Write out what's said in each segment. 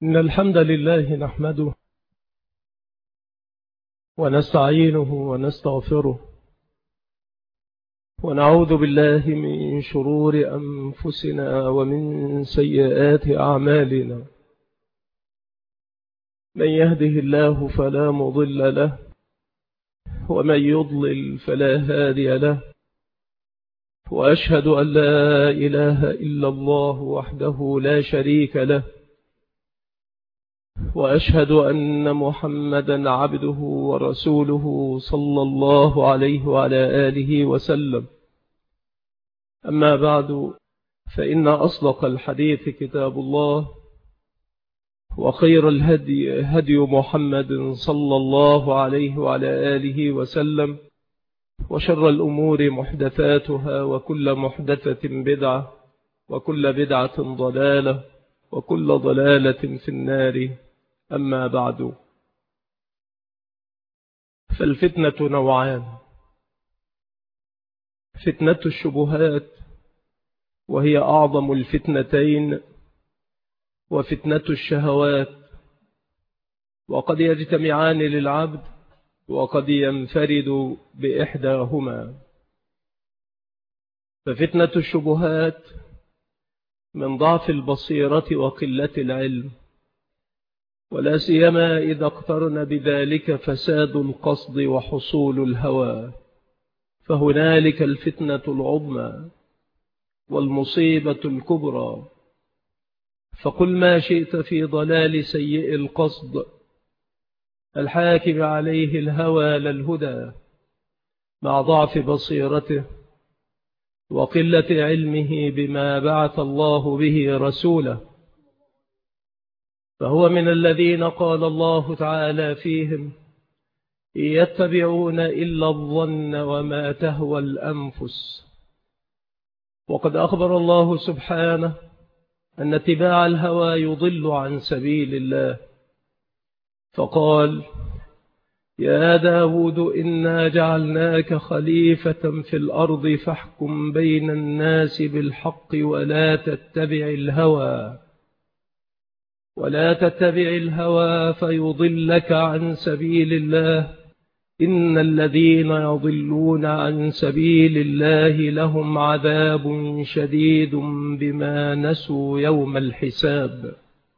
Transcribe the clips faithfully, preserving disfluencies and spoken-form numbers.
إن الحمد لله نحمده ونستعينه ونستغفره ونعوذ بالله من شرور أنفسنا ومن سيئات أعمالنا. من يهده الله فلا مضل له ومن يضلل فلا هادي له، وأشهد أن لا إله إلا الله وحده لا شريك له، وأشهد أن محمدا عبده ورسوله صلى الله عليه وعلى آله وسلم. أما بعد، فإن أصدق الحديث كتاب الله، وخير الهدي هدي محمد صلى الله عليه وعلى آله وسلم، وشر الأمور محدثاتها، وكل محدثة بدعة، وكل بدعة ضلالة، وكل ضلالة في النار. أما بعد، فالفتنة نوعان: فتنة الشبهات وهي أعظم الفتنتين، وفتنة الشهوات، وقد يجتمعان للعبد وقد ينفرد بإحداهما. ففتنة الشبهات من ضعف البصيرة وقلة العلم، ولا سيما إذا اقترن بذلك فساد القصد وحصول الهوى، فهنالك الفتنة العظمى والمصيبة الكبرى. فقل ما شئت في ضلال سيء القصد الحاكم عليه الهوى للهدى، مع ضعف بصيرته وقلة علمه بما بعث الله به رسوله. فهو من الذين قال الله تعالى فيهم: إن يتبعون إلا الظن وما تهوى الأنفس. وقد أخبر الله سبحانه أن اتباع الهوى يضل عن سبيل الله، فقال: يا داود إنا جعلناك خليفة في الأرض فاحكم بين الناس بالحق ولا تتبع الهوى ولا تتبع الهوى فيضلك عن سبيل الله، إن الذين يضلون عن سبيل الله لهم عذاب شديد بما نسوا يوم الحساب.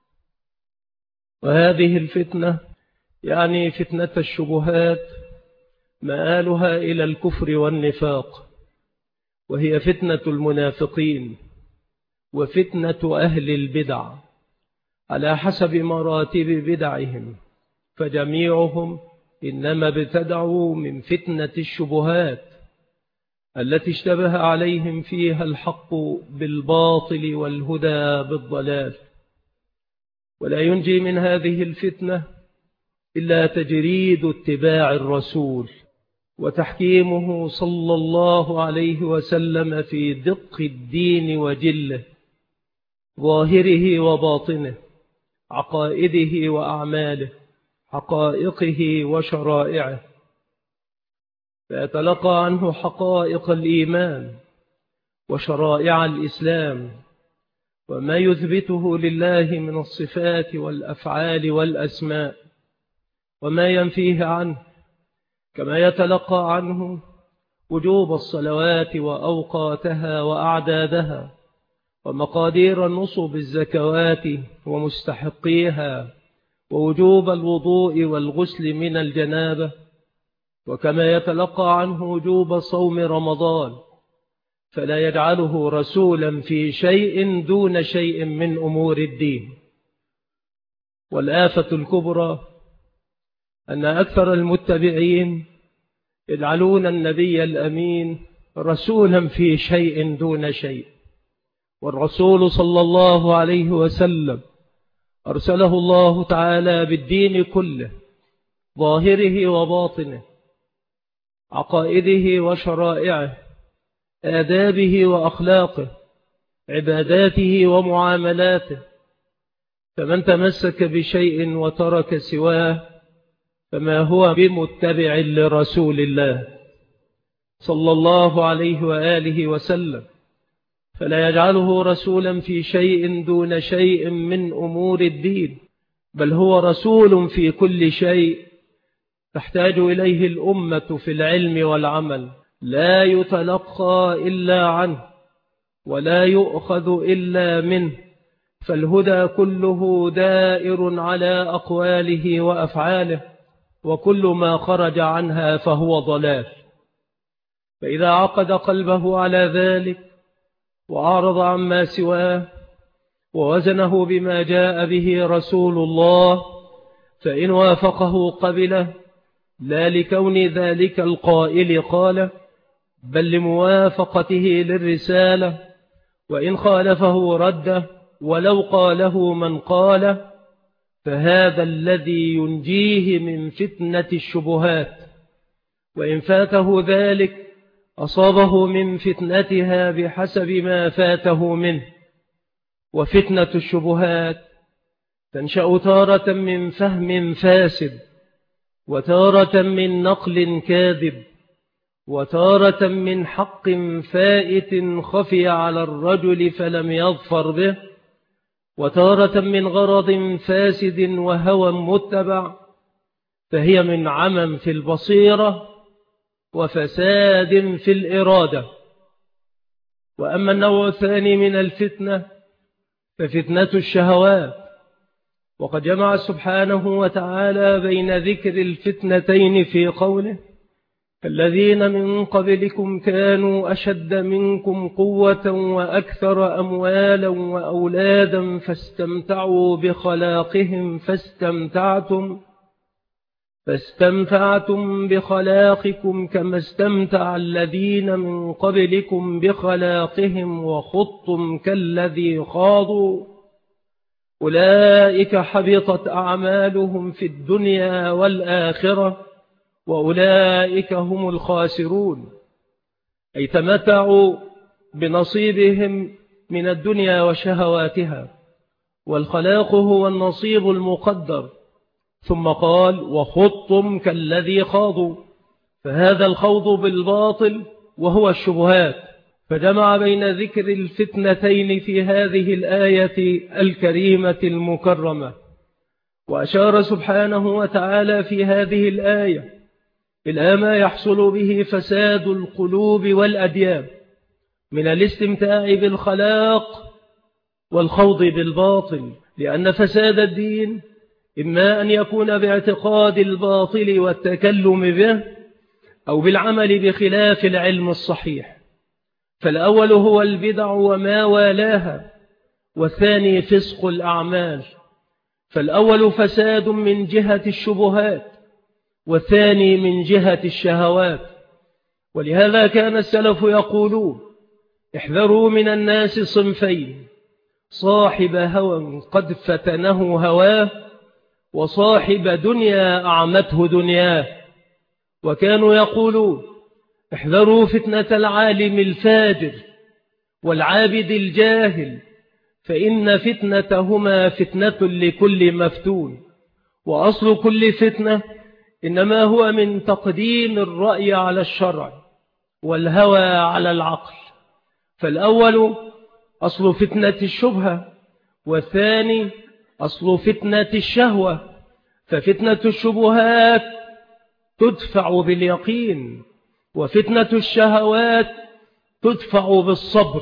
وهذه الفتنة يعني فتنة الشبهات مآلها إلى الكفر والنفاق، وهي فتنة المنافقين وفتنة أهل البدع على حسب مراتب بدعهم، فجميعهم إنما ابتدعوا من فتنة الشبهات التي اشتبه عليهم فيها الحق بالباطل والهدى بالضلال. ولا ينجي من هذه الفتنة إلا تجريد اتباع الرسول وتحكيمه صلى الله عليه وسلم في دق الدين وجله، ظاهره وباطنه، عقائده وأعماله، حقائقه وشرائعه، فيتلقى عنه حقائق الإيمان وشرائع الإسلام وما يثبته لله من الصفات والأفعال والأسماء، وما ينفيه عنه، كما يتلقى عنه وجوب الصلوات وأوقاتها وأعدادها، ومقادير نصب الزكوات ومستحقيها، ووجوب الوضوء والغسل من الجنابة، وكما يتلقى عنه وجوب صوم رمضان، فلا يجعله رسولا في شيء دون شيء من أمور الدين. والآفة الكبرى أن أكثر المتبعين يجعلون النبي الأمين رسولا في شيء دون شيء، والرسول صلى الله عليه وسلم أرسله الله تعالى بالدين كله، ظاهره وباطنه، عقائده وشرائعه، آدابه وأخلاقه، عباداته ومعاملاته. فمن تمسك بشيء وترك سواه فما هو بمتبع لرسول الله صلى الله عليه وآله وسلم، فلا يجعله رسولا في شيء دون شيء من أمور الدين، بل هو رسول في كل شيء تحتاج إليه الأمة في العلم والعمل، لا يتلقى إلا عنه ولا يؤخذ إلا منه، فالهدى كله دائر على أقواله وأفعاله، وكل ما خرج عنها فهو ضلال. فإذا عقد قلبه على ذلك وأعرض عما سواه ووزنه بما جاء به رسول الله، فإن وافقه قبله، لا لكون ذلك القائل قال، بل لموافقته للرسالة، وإن خالفه رده ولو قاله من قاله، فهذا الذي ينجيه من فتنة الشبهات، وإن فاته ذلك أصابه من فتنتها بحسب ما فاته منه. وفتنة الشبهات تنشأ تارة من فهم فاسد، وتارة من نقل كاذب، وتارة من حق فائت خفي على الرجل فلم يظفر به، وتارة من غرض فاسد وهوى متبع، فهي من عمى في البصيرة وفساد في الإرادة. وأما النوع الثاني من الفتنة ففتنة الشهوات، وقد جمع سبحانه وتعالى بين ذكر الفتنتين في قوله: الذين من قبلكم كانوا أشد منكم قوة وأكثر أموالا وأولادا فاستمتعوا بخلاقهم فاستمتعتم فاستمتعتم بخلاقكم كما استمتع الذين من قبلكم بخلاقهم وخضتم كالذي خاضوا أولئك حبطت أعمالهم في الدنيا والآخرة وأولئك هم الخاسرون، أي تمتعوا بنصيبهم من الدنيا وشهواتها، والخلاق هو النصيب المقدر. ثم قال: وخضتم كالذي خاضوا، فهذا الخوض بالباطل وهو الشبهات، فجمع بين ذكر الفتنتين في هذه الآية الكريمة المكرمة. وأشار سبحانه وتعالى في هذه الآية إلى ما يحصل به فساد القلوب والأديان من الاستمتاع بالخلاق والخوض بالباطل، لأن فساد الدين إما أن يكون باعتقاد الباطل والتكلم به، أو بالعمل بخلاف العلم الصحيح. فالأول هو البدع وما والاها، والثاني فسق الأعمال. فالأول فساد من جهة الشبهات، والثاني من جهة الشهوات. ولهذا كان السلف يقولون: احذروا من الناس صنفين، صاحب هوى قد فتنه هواه، وصاحب دنيا أعمته دنياه. وكانوا يقولون: احذروا فتنة العالم الفاجر والعابد الجاهل، فإن فتنتهما فتنة لكل مفتون، وأصل كل فتنة إنما هو من تقديم الرأي على الشرع والهوى على العقل. فالأول أصل فتنة الشبهة، والثاني أصل فتنة الشهوة. ففتنة الشبهات تدفع باليقين، وفتنة الشهوات تدفع بالصبر.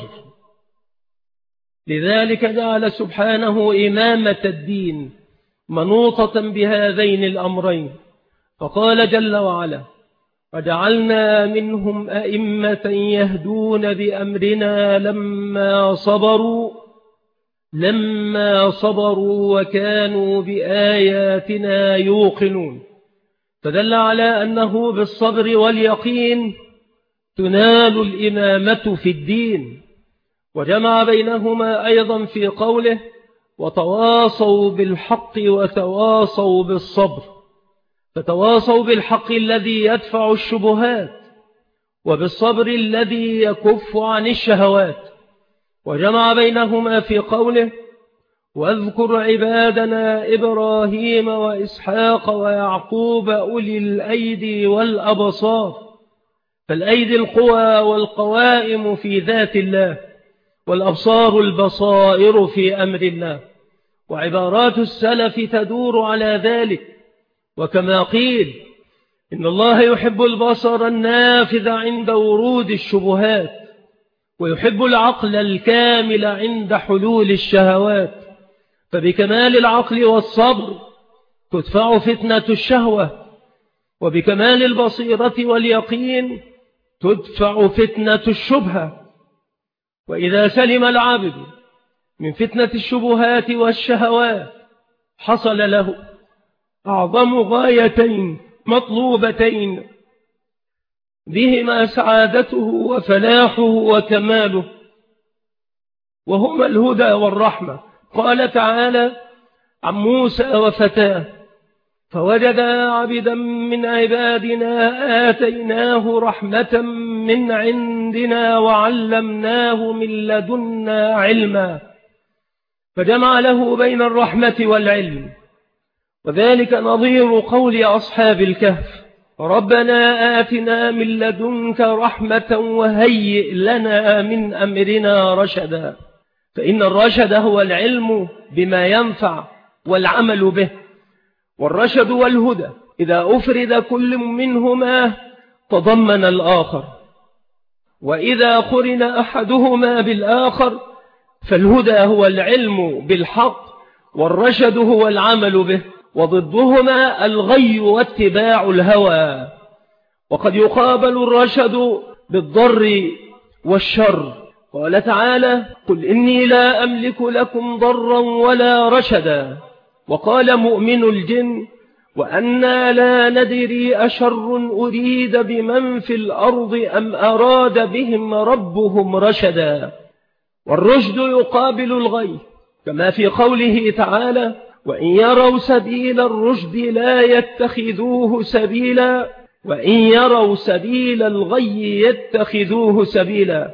لذلك جعل سبحانه إمامة الدين منوطة بهذين الأمرين، فقال جل وعلا: وجعلنا منهم أئمة يهدون بأمرنا لما صبروا لما صبروا وكانوا بآياتنا يوقنون. فدل على أنه بالصبر واليقين تنال الإمامة في الدين. وجمع بينهما أيضا في قوله: وتواصوا بالحق وتواصوا بالصبر. فتواصوا بالحق الذي يدفع الشبهات، وبالصبر الذي يكف عن الشهوات. وجمع بينهما في قوله: واذكر عبادنا إبراهيم وإسحاق ويعقوب أولي الأيدي والأبصار. فالأيدي القوى والقوائم في ذات الله، والأبصار البصائر في أمر الله. وعبارات السلف تدور على ذلك. وكما قيل إن الله يحب البصر النافذ عند ورود الشبهات، ويحب العقل الكامل عند حلول الشهوات، فبكمال العقل والصبر تدفع فتنة الشهوة، وبكمال البصيرة واليقين تدفع فتنة الشبهة. وإذا سلم العبد من فتنة الشبهات والشهوات حصل له أعظم غايتين مطلوبتين بهما سعادته وفلاحه وكماله، وهما الهدى والرحمة. قال تعالى عن موسى وفتاه: فوجدا عبدا من عبادنا آتيناه رحمة من عندنا وعلمناه من لدنا علما، فجمع له بين الرحمة والعلم. وذلك نظير قول أصحاب الكهف: ربنا آتنا من لدنك رحمة وهيئ لنا من أمرنا رشدا. فإن الرشد هو العلم بما ينفع والعمل به، والرشد والهدى إذا أفرد كل منهما تضمن الآخر، وإذا قرن أحدهما بالآخر فالهدى هو العلم بالحق، والرشد هو العمل به، وضدهما الغي واتباع الهوى. وقد يقابل الرشد بالضر والشر. قال تعالى: قل إني لا أملك لكم ضرا ولا رشدا. وقال مؤمن الجن: وأنا لا ندري أشر أريد بمن في الأرض أم أراد بهم ربهم رشدا. والرشد يقابل الغي، كما في قوله تعالى: وإن يروا سبيل الرشد لا يتخذوه سبيلا وإن يروا سبيل الغي يتخذوه سبيلا.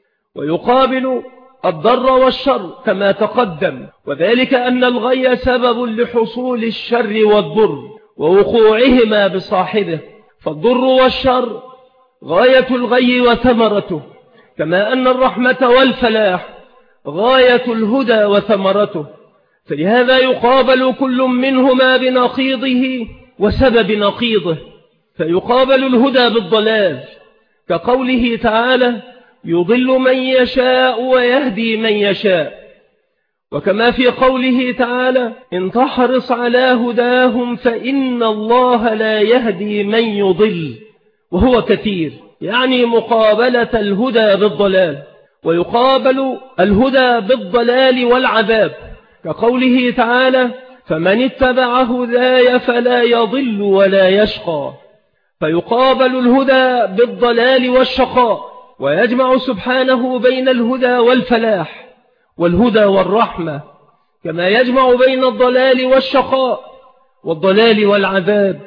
ويقابل الضر والشر كما تقدم، وذلك أن الغي سبب لحصول الشر والضر ووقوعهما بصاحبه، فالضر والشر غاية الغي وثمرته، كما أن الرحمة والفلاح غاية الهدى وثمرته. فلهذا يقابل كل منهما بنقيضه وسبب نقيضه. فيقابل الهدى بالضلال، كقوله تعالى: يضل من يشاء ويهدي من يشاء. وكما في قوله تعالى: إن تحرص على هداهم فإن الله لا يهدي من يضل، وهو كثير، يعني مقابلة الهدى بالضلال. ويقابل الهدى بالضلال والعذاب، كقوله تعالى: فمن اتبع هداي فلا يضل ولا يشقى. فيقابل الهدى بالضلال والشقاء، ويجمع سبحانه بين الهدى والفلاح والهدى والرحمة، كما يجمع بين الضلال والشقاء والضلال والعذاب،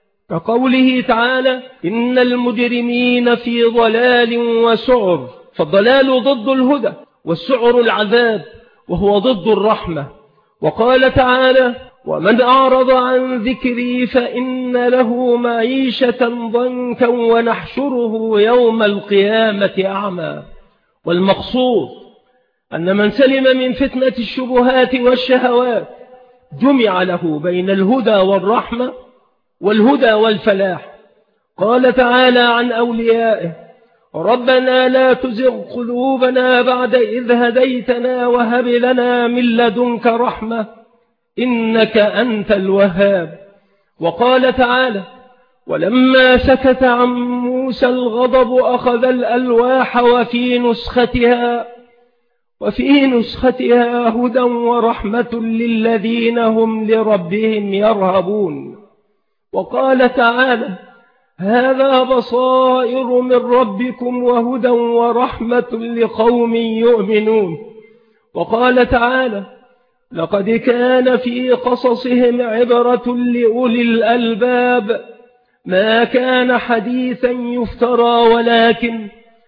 كقوله تعالى: إن المجرمين في ضلال وسعر. فالضلال ضد الهدى، والسعر العذاب، وهو ضد الرحمة. وقال تعالى: ومن أعرض عن ذكري فإن له معيشة ضنكا ونحشره يوم القيامة أعمى. والمقصود أن من سلم من فتنة الشبهات والشهوات جمع له بين الهدى والرحمة والهدى والفلاح. قال تعالى عن أوليائه: ربنا لا تزغ قلوبنا بعد إذ هديتنا وهب لنا من لدنك رحمة إنك أنت الوهاب. وقال تعالى: ولما سكت عن موسى الغضب أخذ الألواح وفي نسختها وفي نسختها هدى ورحمة للذين هم لربهم يرهبون. وقال تعالى: هذا بصائر من ربكم وهدى ورحمة لقوم يؤمنون. وقال تعالى: لقد كان في قصصهم عبرة لأولي الألباب ما كان حديثا يفترى ولكن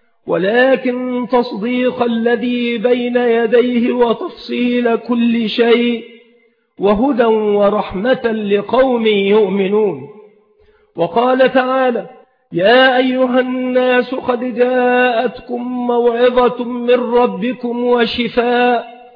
ولكن تصديق الذي بين يديه وتفصيل كل شيء وهدى ورحمة لقوم يؤمنون. وقال تعالى: يا أيها الناس قد جاءتكم موعظة من ربكم وشفاء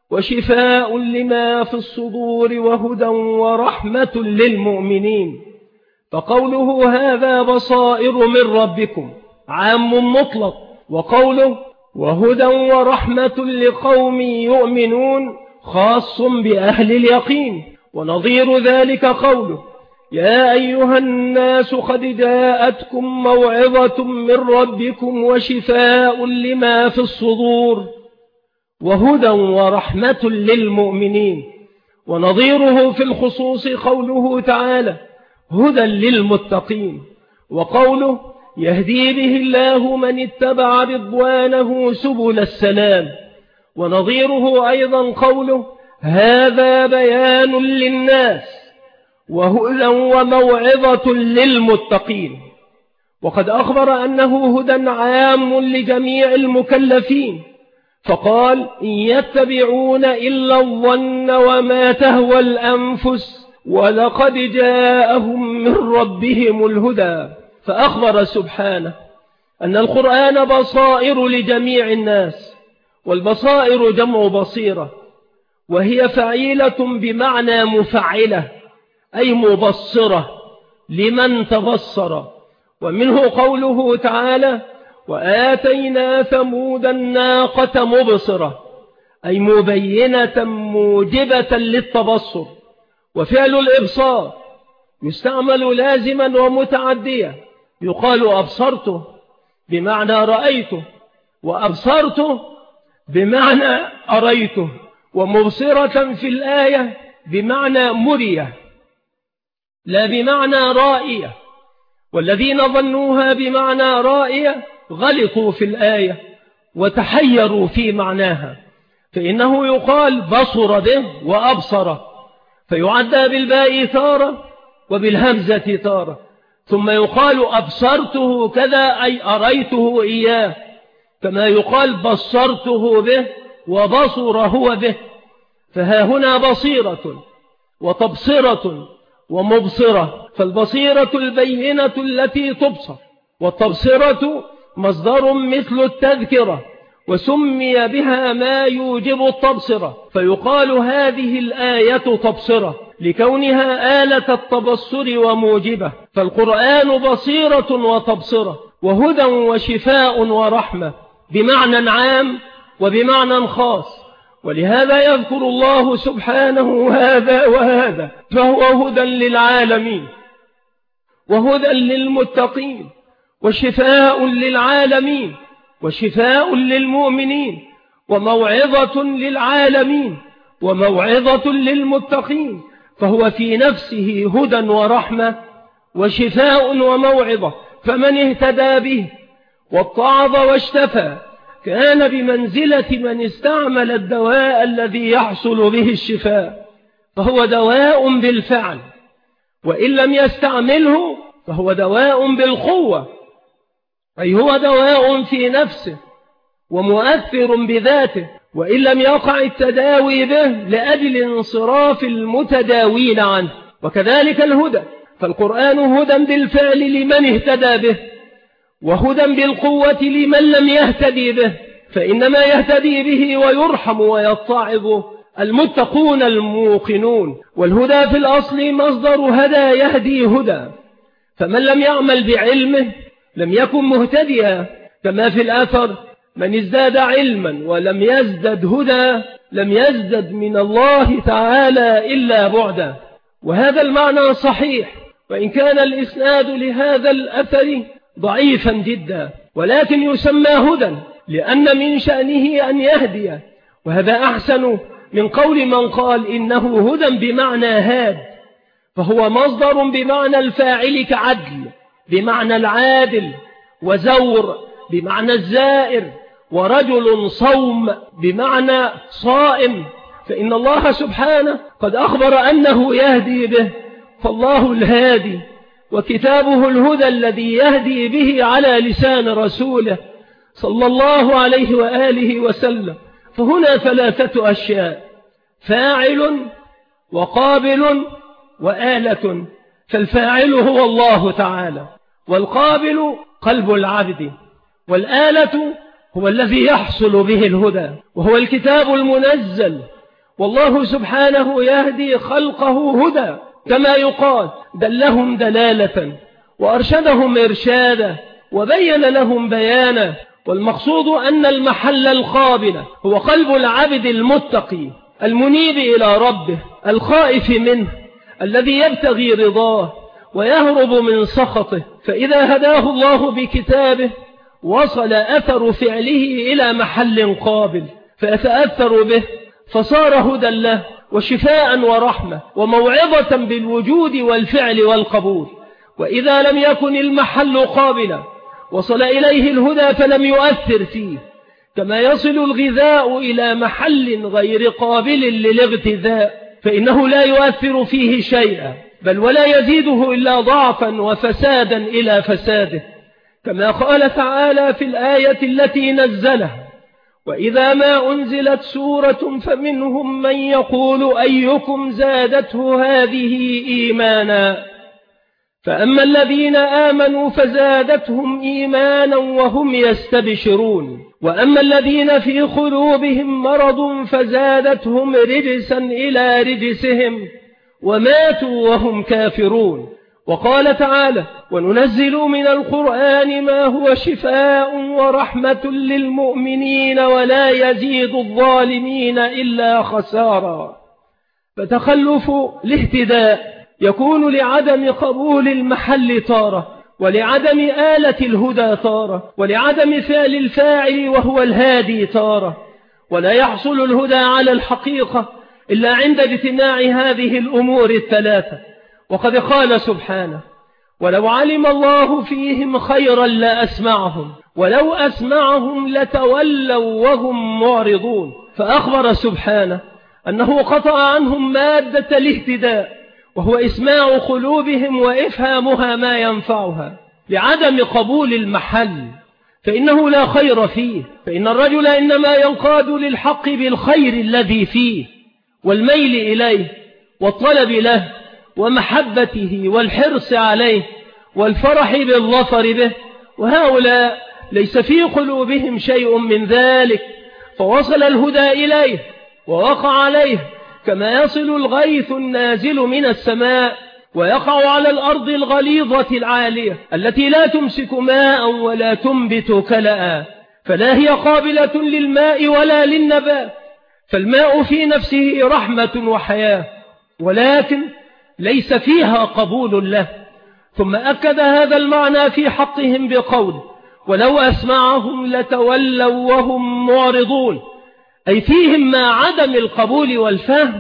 وشفاء لما في الصدور وهدى ورحمة للمؤمنين. فقوله هذا بصائر من ربكم عام مطلق، وقوله وهدى ورحمة لقوم يؤمنون خاص بأهل اليقين. ونظير ذلك قوله يا أيها الناس قد جاءتكم موعظة من ربكم وشفاء لما في الصدور وهدى ورحمة للمؤمنين. ونظيره في الخصوص قوله تعالى هدى للمتقين، وقوله يهدي به الله من اتبع رضوانه سبل السلام. ونظيره أيضا قوله هذا بيان للناس وهدى وموعظة للمتقين. وقد أخبر أنه هدى عام لجميع المكلفين، فقال إن يتبعون إلا الظن وما تهوى الأنفس ولقد جاءهم من ربهم الهدى. فأخبر سبحانه أن القرآن بصائر لجميع الناس، والبصائر جمع بصيرة، وهي فعيلة بمعنى مفعلة أي مبصرة لمن تبصر. ومنه قوله تعالى وآتينا ثمود الناقة مبصرة أي مبينة موجبة للتبصر. وفعل الإبصار يستعمل لازما ومتعديا، يقال أبصرته بمعنى رأيته، وأبصرته بمعنى أريته، ومبصرة في الآية بمعنى مرية لا بمعنى رائية. والذين ظنوها بمعنى رائية غلطوا في الآية وتحيروا في معناها، فإنه يقال بصر به وأبصر، فيعدى بالباء تارة وبالهمزة تارة، ثم يقال أبصرته كذا أي أريته إياه، كما يقال بصرته به وبصر هو به. فها هنا بصيرة وتبصرة ومبصرة، فالبصيرة البينة التي تبصر، والتبصرة مصدر مثل التذكرة، وسمي بها ما يوجب التبصرة، فيقال هذه الآية تبصرة لكونها آلة التبصر وموجبة. فالقرآن بصيرة وتبصرة وهدى وشفاء ورحمة بمعنى عام وبمعنى خاص. ولهذا يذكر الله سبحانه هذا وهذا، فهو هدى للعالمين وهدى للمتقين وشفاء للعالمين وشفاء للمؤمنين وموعظة للعالمين وموعظة للمتقين، فهو في نفسه هدى ورحمة وشفاء وموعظة. فمن اهتدى به واتعظ واشتفى كان بمنزلة من استعمل الدواء الذي يحصل به الشفاء، فهو دواء بالفعل، وإن لم يستعمله فهو دواء بالقوة، أي هو دواء في نفسه ومؤثر بذاته، وإن لم يقع التداوي به لأجل انصراف المتداوين عنه. وكذلك الهدى، فالقرآن هدى بالفعل لمن اهتدى به، وهدى بالقوة لمن لم يهتدي به، فإنما يهتدي به ويرحم ويتعظ المتقون الموقنون. والهدى في الأصل مصدر هدى يهدي هدى، فمن لم يعمل بعلمه لم يكن مهتديا، كما في الأثر من ازداد علما ولم يزدد هدى لم يزدد من الله تعالى إلا بعدا. وهذا المعنى صحيح، وإن كان الإسناد لهذا الأثر ضعيفا جدا، ولكن يسمى هدى لأن من شأنه أن يهدي، وهذا أحسن من قول من قال إنه هدى بمعنى هاد، فهو مصدر بمعنى الفاعل كعدل بمعنى العادل، وزور بمعنى الزائر، ورجل صوم بمعنى صائم. فإن الله سبحانه قد أخبر أنه يهدي به، فالله الهادي، وكتابه الهدى الذي يهدي به على لسان رسوله صلى الله عليه وآله وسلم. فهنا ثلاثة أشياء: فاعل وقابل وآلة. فالفاعل هو الله تعالى، والقابل قلب العبد، والآلة هو الذي يحصل به الهدى، وهو الكتاب المنزل والله سبحانه يهدي خلقه هدى، كما يقال دلهم دلالة وأرشدهم إرشادا وبين لهم بيانا. والمقصود أن المحل القابل هو قلب العبد المتقي المنيب إلى ربه الخائف منه الذي يبتغي رضاه ويهرب من سخطه. فإذا هداه الله بكتابه وصل أثر فعله إلى محل قابل فيتأثر به، فصار هدى له وشفاء ورحمة وموعظة بالوجود والفعل والقبول. وإذا لم يكن المحل قابلا وصل إليه الهدى فلم يؤثر فيه، كما يصل الغذاء إلى محل غير قابل للاغتذاء فإنه لا يؤثر فيه شيئا، بل ولا يزيده إلا ضعفا وفسادا إلى فساده، كما قال تعالى في الآية التي نزلها: وإذا ما أنزلت سورة فمنهم من يقول أيكم زادته هذه إيمانا، فأما الذين آمنوا فزادتهم إيمانا وهم يستبشرون، وأما الذين في قلوبهم مرض فزادتهم رجسا إلى رجسهم وماتوا وهم كافرون. وقال تعالى: وننزل من القرآن ما هو شفاء ورحمة للمؤمنين ولا يزيد الظالمين إلا خسارا. فتخلف الاهتداء يكون لعدم قبول المحل تارة، ولعدم آلة الهدى تارة، ولعدم فعل الفاعل وهو الهادي تارة. ولا يحصل الهدى على الحقيقة إلا عند اجتماع هذه الأمور الثلاثة. وقد قال سبحانه: ولو علم الله فيهم خيرا لأسمعهم ولو أسمعهم لتولوا وهم معرضون. فأخبر سبحانه أنه قطع عنهم مادة الاهتداء، وهو إسماع قلوبهم وإفهامها ما ينفعها، لعدم قبول المحل فإنه لا خير فيه. فإن الرجل إنما ينقاد للحق بالخير الذي فيه والميل إليه والطلب له ومحبته والحرص عليه والفرح بالظفر به، وهؤلاء ليس في قلوبهم شيء من ذلك، فوصل الهدى إليه ووقع عليه، كما يصل الغيث النازل من السماء ويقع على الأرض الغليظة العالية التي لا تمسك ماء ولا تنبت كلأ، فلا هي قابلة للماء ولا للنبات. فالماء في نفسه رحمة وحياة، ولكن ليس فيها قبول له. ثم أكد هذا المعنى في حقهم بقوله: ولو أسمعهم لتولوا وهم معرضون، أي فيهم مع عدم القبول والفهم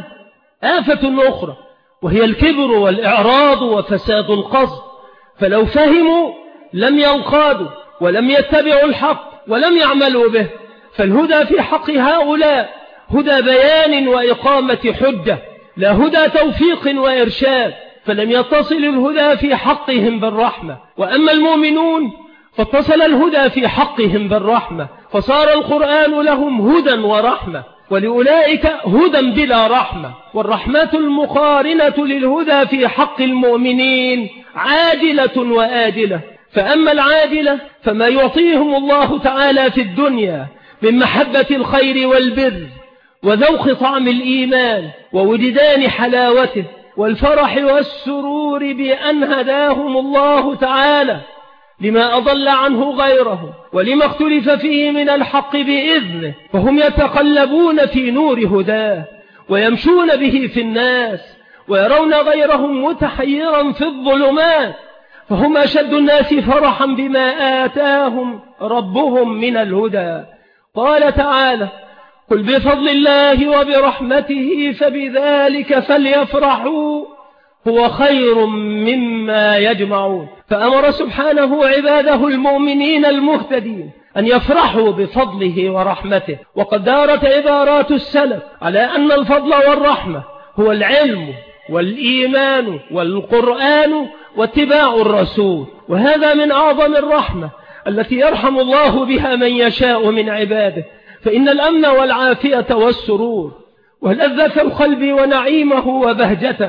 آفة أخرى، وهي الكبر والإعراض وفساد القصد. فلو فهموا لم ينقادوا ولم يتبعوا الحق ولم يعملوا به. فالهدى في حق هؤلاء هدى بيان وإقامة حجة، لا هدى توفيق وإرشاد، فلم يتصل الهدى في حقهم بالرحمة. وأما المؤمنون فاتصل الهدى في حقهم بالرحمة، فصار القرآن لهم هدى ورحمة، ولأولئك هدى بلا رحمة. والرحمة المقارنة للهدى في حق المؤمنين عاجلة وآجلة. فأما العاجلة فما يعطيهم الله تعالى في الدنيا من محبة الخير والبر وذوق طعم الإيمان ووجدان حلاوته والفرح والسرور بأن هداهم الله تعالى لما أضل عنه غيره ولما اختلف فيه من الحق بإذنه، فهم يتقلبون في نور هداه ويمشون به في الناس ويرون غيرهم متحيرا في الظلمات، فهم أشد الناس فرحا بما آتاهم ربهم من الهدى. قال تعالى: قل بفضل الله وبرحمته فبذلك فليفرحوا هو خير مما يجمعون. فأمر سبحانه عباده المؤمنين المهتدين أن يفرحوا بفضله ورحمته. وقد دارت عبارات السلف على أن الفضل والرحمة هو العلم والإيمان والقرآن واتباع الرسول، وهذا من أعظم الرحمة التي يرحم الله بها من يشاء من عباده. فإن الأمن والعافية والسرور ولذة القلب ونعيمه وبهجته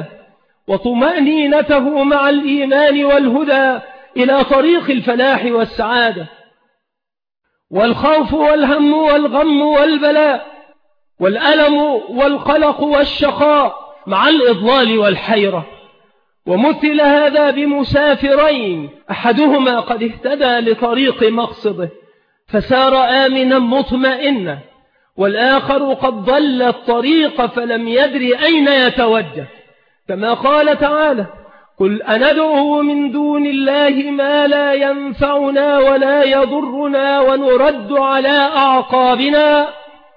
وطمأنينته مع الإيمان والهدى إلى طريق الفلاح والسعادة، والخوف والهم والغم والبلاء والألم والقلق والشقاء مع الإضلال والحيرة. ومثل هذا بمسافرين، أحدهما قد اهتدى لطريق مقصده فسار آمنا مطمئنا، والآخر قد ضل الطريق فلم يدري أين يتوجه، كما قال تعالى: قل أندعو من دون الله ما لا ينفعنا ولا يضرنا ونرد على أعقابنا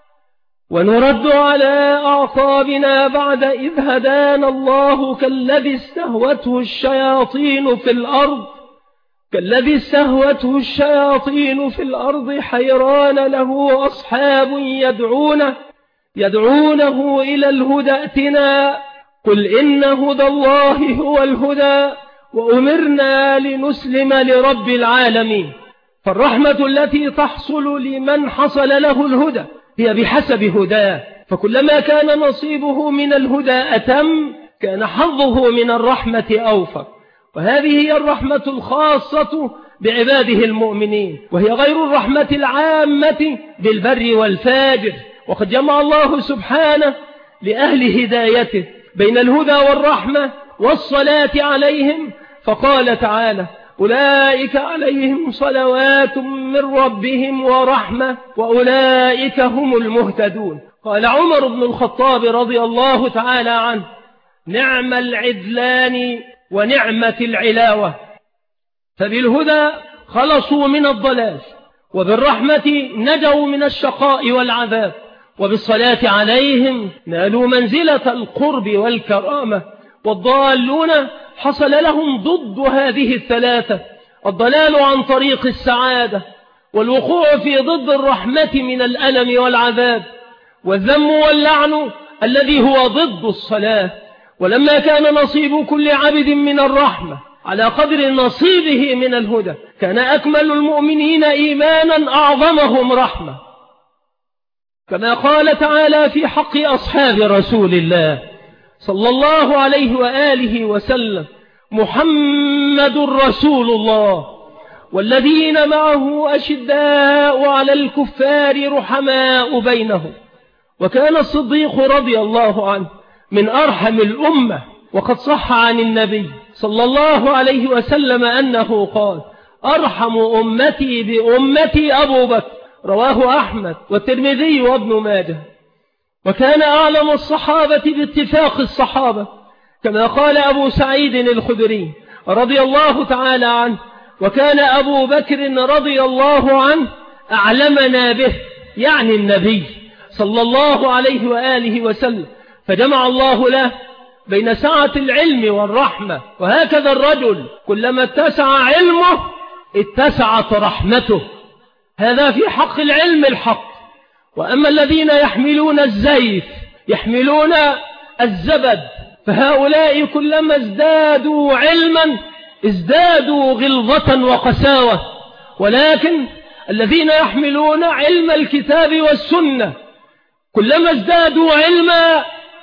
ونرد على أعقابنا بعد إذ هدانا الله كالذي استهوته الشياطين في الأرض كالذي استهوته الشياطين في الأرض حيران له أصحاب يدعونه يدعونه إلى الهدى ائتنا قل إن هدى الله هو الهدى وأمرنا لنسلم لرب العالمين. فالرحمة التي تحصل لمن حصل له الهدى هي بحسب هداه، فكلما كان نصيبه من الهدى أتم كان حظه من الرحمة أوفر. وهذه هي الرحمة الخاصة بعباده المؤمنين، وهي غير الرحمة العامة بالبر والفاجر. وقد جمع الله سبحانه لأهل هدايته بين الهدى والرحمة والصلاة عليهم، فقال تعالى: أولئك عليهم صلوات من ربهم ورحمة وأولئك هم المهتدون. قال عمر بن الخطاب رضي الله تعالى عنه: نعم العدلان ونعمة العلاوة. فبالهدى خلصوا من الضلال، وبالرحمة نجوا من الشقاء والعذاب، وبالصلاة عليهم نالوا منزلة القرب والكرامة. والضالون حصل لهم ضد هذه الثلاثة: الضلال عن طريق السعادة، والوقوع في ضد الرحمة من الألم والعذاب، والذم واللعن الذي هو ضد الصلاة. ولما كان نصيب كل عبد من الرحمة على قدر نصيبه من الهدى كان أكمل المؤمنين إيمانا أعظمهم رحمة، كما قال تعالى في حق أصحاب رسول الله صلى الله عليه وآله وسلم: محمد رسول الله والذين معه أشداء على الكفار رحماء بينهم. وكان الصديق رضي الله عنه من أرحم الأمة، وقد صح عن النبي صلى الله عليه وسلم أنه قال: أرحم أمتي بأمتي أبو بكر، رواه أحمد والترمذي وابن ماجه. وكان أعلم الصحابة باتفاق الصحابة، كما قال أبو سعيد الخدري رضي الله تعالى عنه: وكان أبو بكر رضي الله عنه أعلمنا به، يعني النبي صلى الله عليه وآله وسلم. فجمع الله له بين سعة العلم والرحمة. وهكذا الرجل كلما اتسع علمه اتسعت رحمته، هذا في حق العلم الحق. وأما الذين يحملون الزيف يحملون الزبد فهؤلاء كلما ازدادوا علما ازدادوا غلظة وقساوة. ولكن الذين يحملون علم الكتاب والسنة كلما ازدادوا علما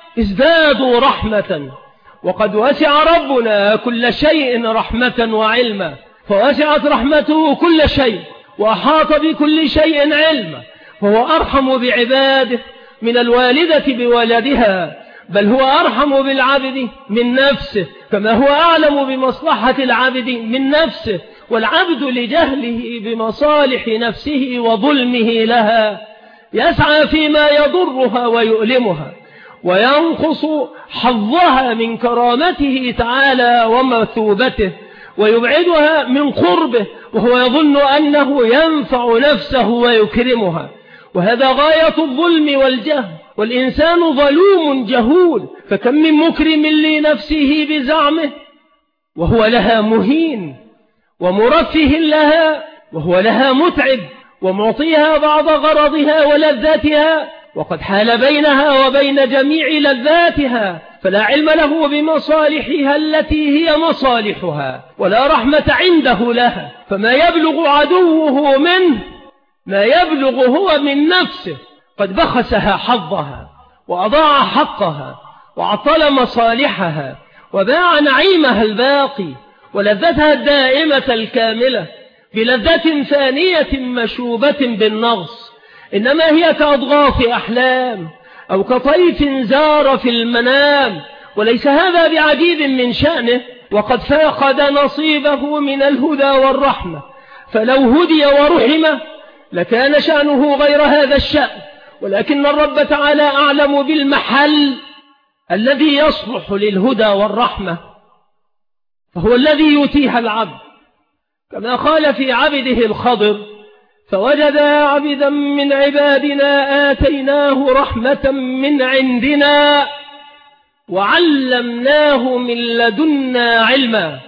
ازدادوا رحمة. وقد وسع ربنا كل شيء رحمة وعلما، فوسعت رحمته كل شيء وأحاط بكل شيء علما، فهو أرحم بعباده من الوالدة بولدها، بل هو أرحم بالعبد من نفسه، كما هو أعلم بمصلحة العبد من نفسه. والعبد لجهله بمصالح نفسه وظلمه لها يسعى فيما يضرها ويؤلمها، وينقص حظها من كرامته تعالى ومثوبته، ويبعدها من قربه وهو يظن أنه ينفع نفسه ويكرمها. وهذا غاية الظلم والجهل، والإنسان ظلوم جهول، فكم من مكرم لنفسه بزعمه وهو لها مهين، ومرفه لها وهو لها متعب، ومعطيها بعض غرضها ولذاتها، وقد حال بينها وبين جميع لذاتها، فلا علم له بمصالحها التي هي مصالحها، ولا رحمة عنده لها. فما يبلغ عدوه منه ما يبلغ هو من نفسه، قد بخسها حظها وأضاع حقها وعطل مصالحها وباع نعيمها الباقي ولذتها الدائمة الكاملة بلذة ثانية مشوبة بالنغص. إنما هي كأضغاث أحلام أو كطيف زار في المنام، وليس هذا بعجيب من شأنه، وقد فاقد نصيبه من الهدى والرحمة، فلو هدي ورحمه لكان شأنه غير هذا الشأن. ولكن الرب تعالى أعلم بالمحل الذي يصلح للهدى والرحمة، فهو الذي يؤتيها العبد، كما قال في عبده الخضر: فوجد عبدا من عبادنا آتيناه رحمة من عندنا وعلمناه من لدنا علما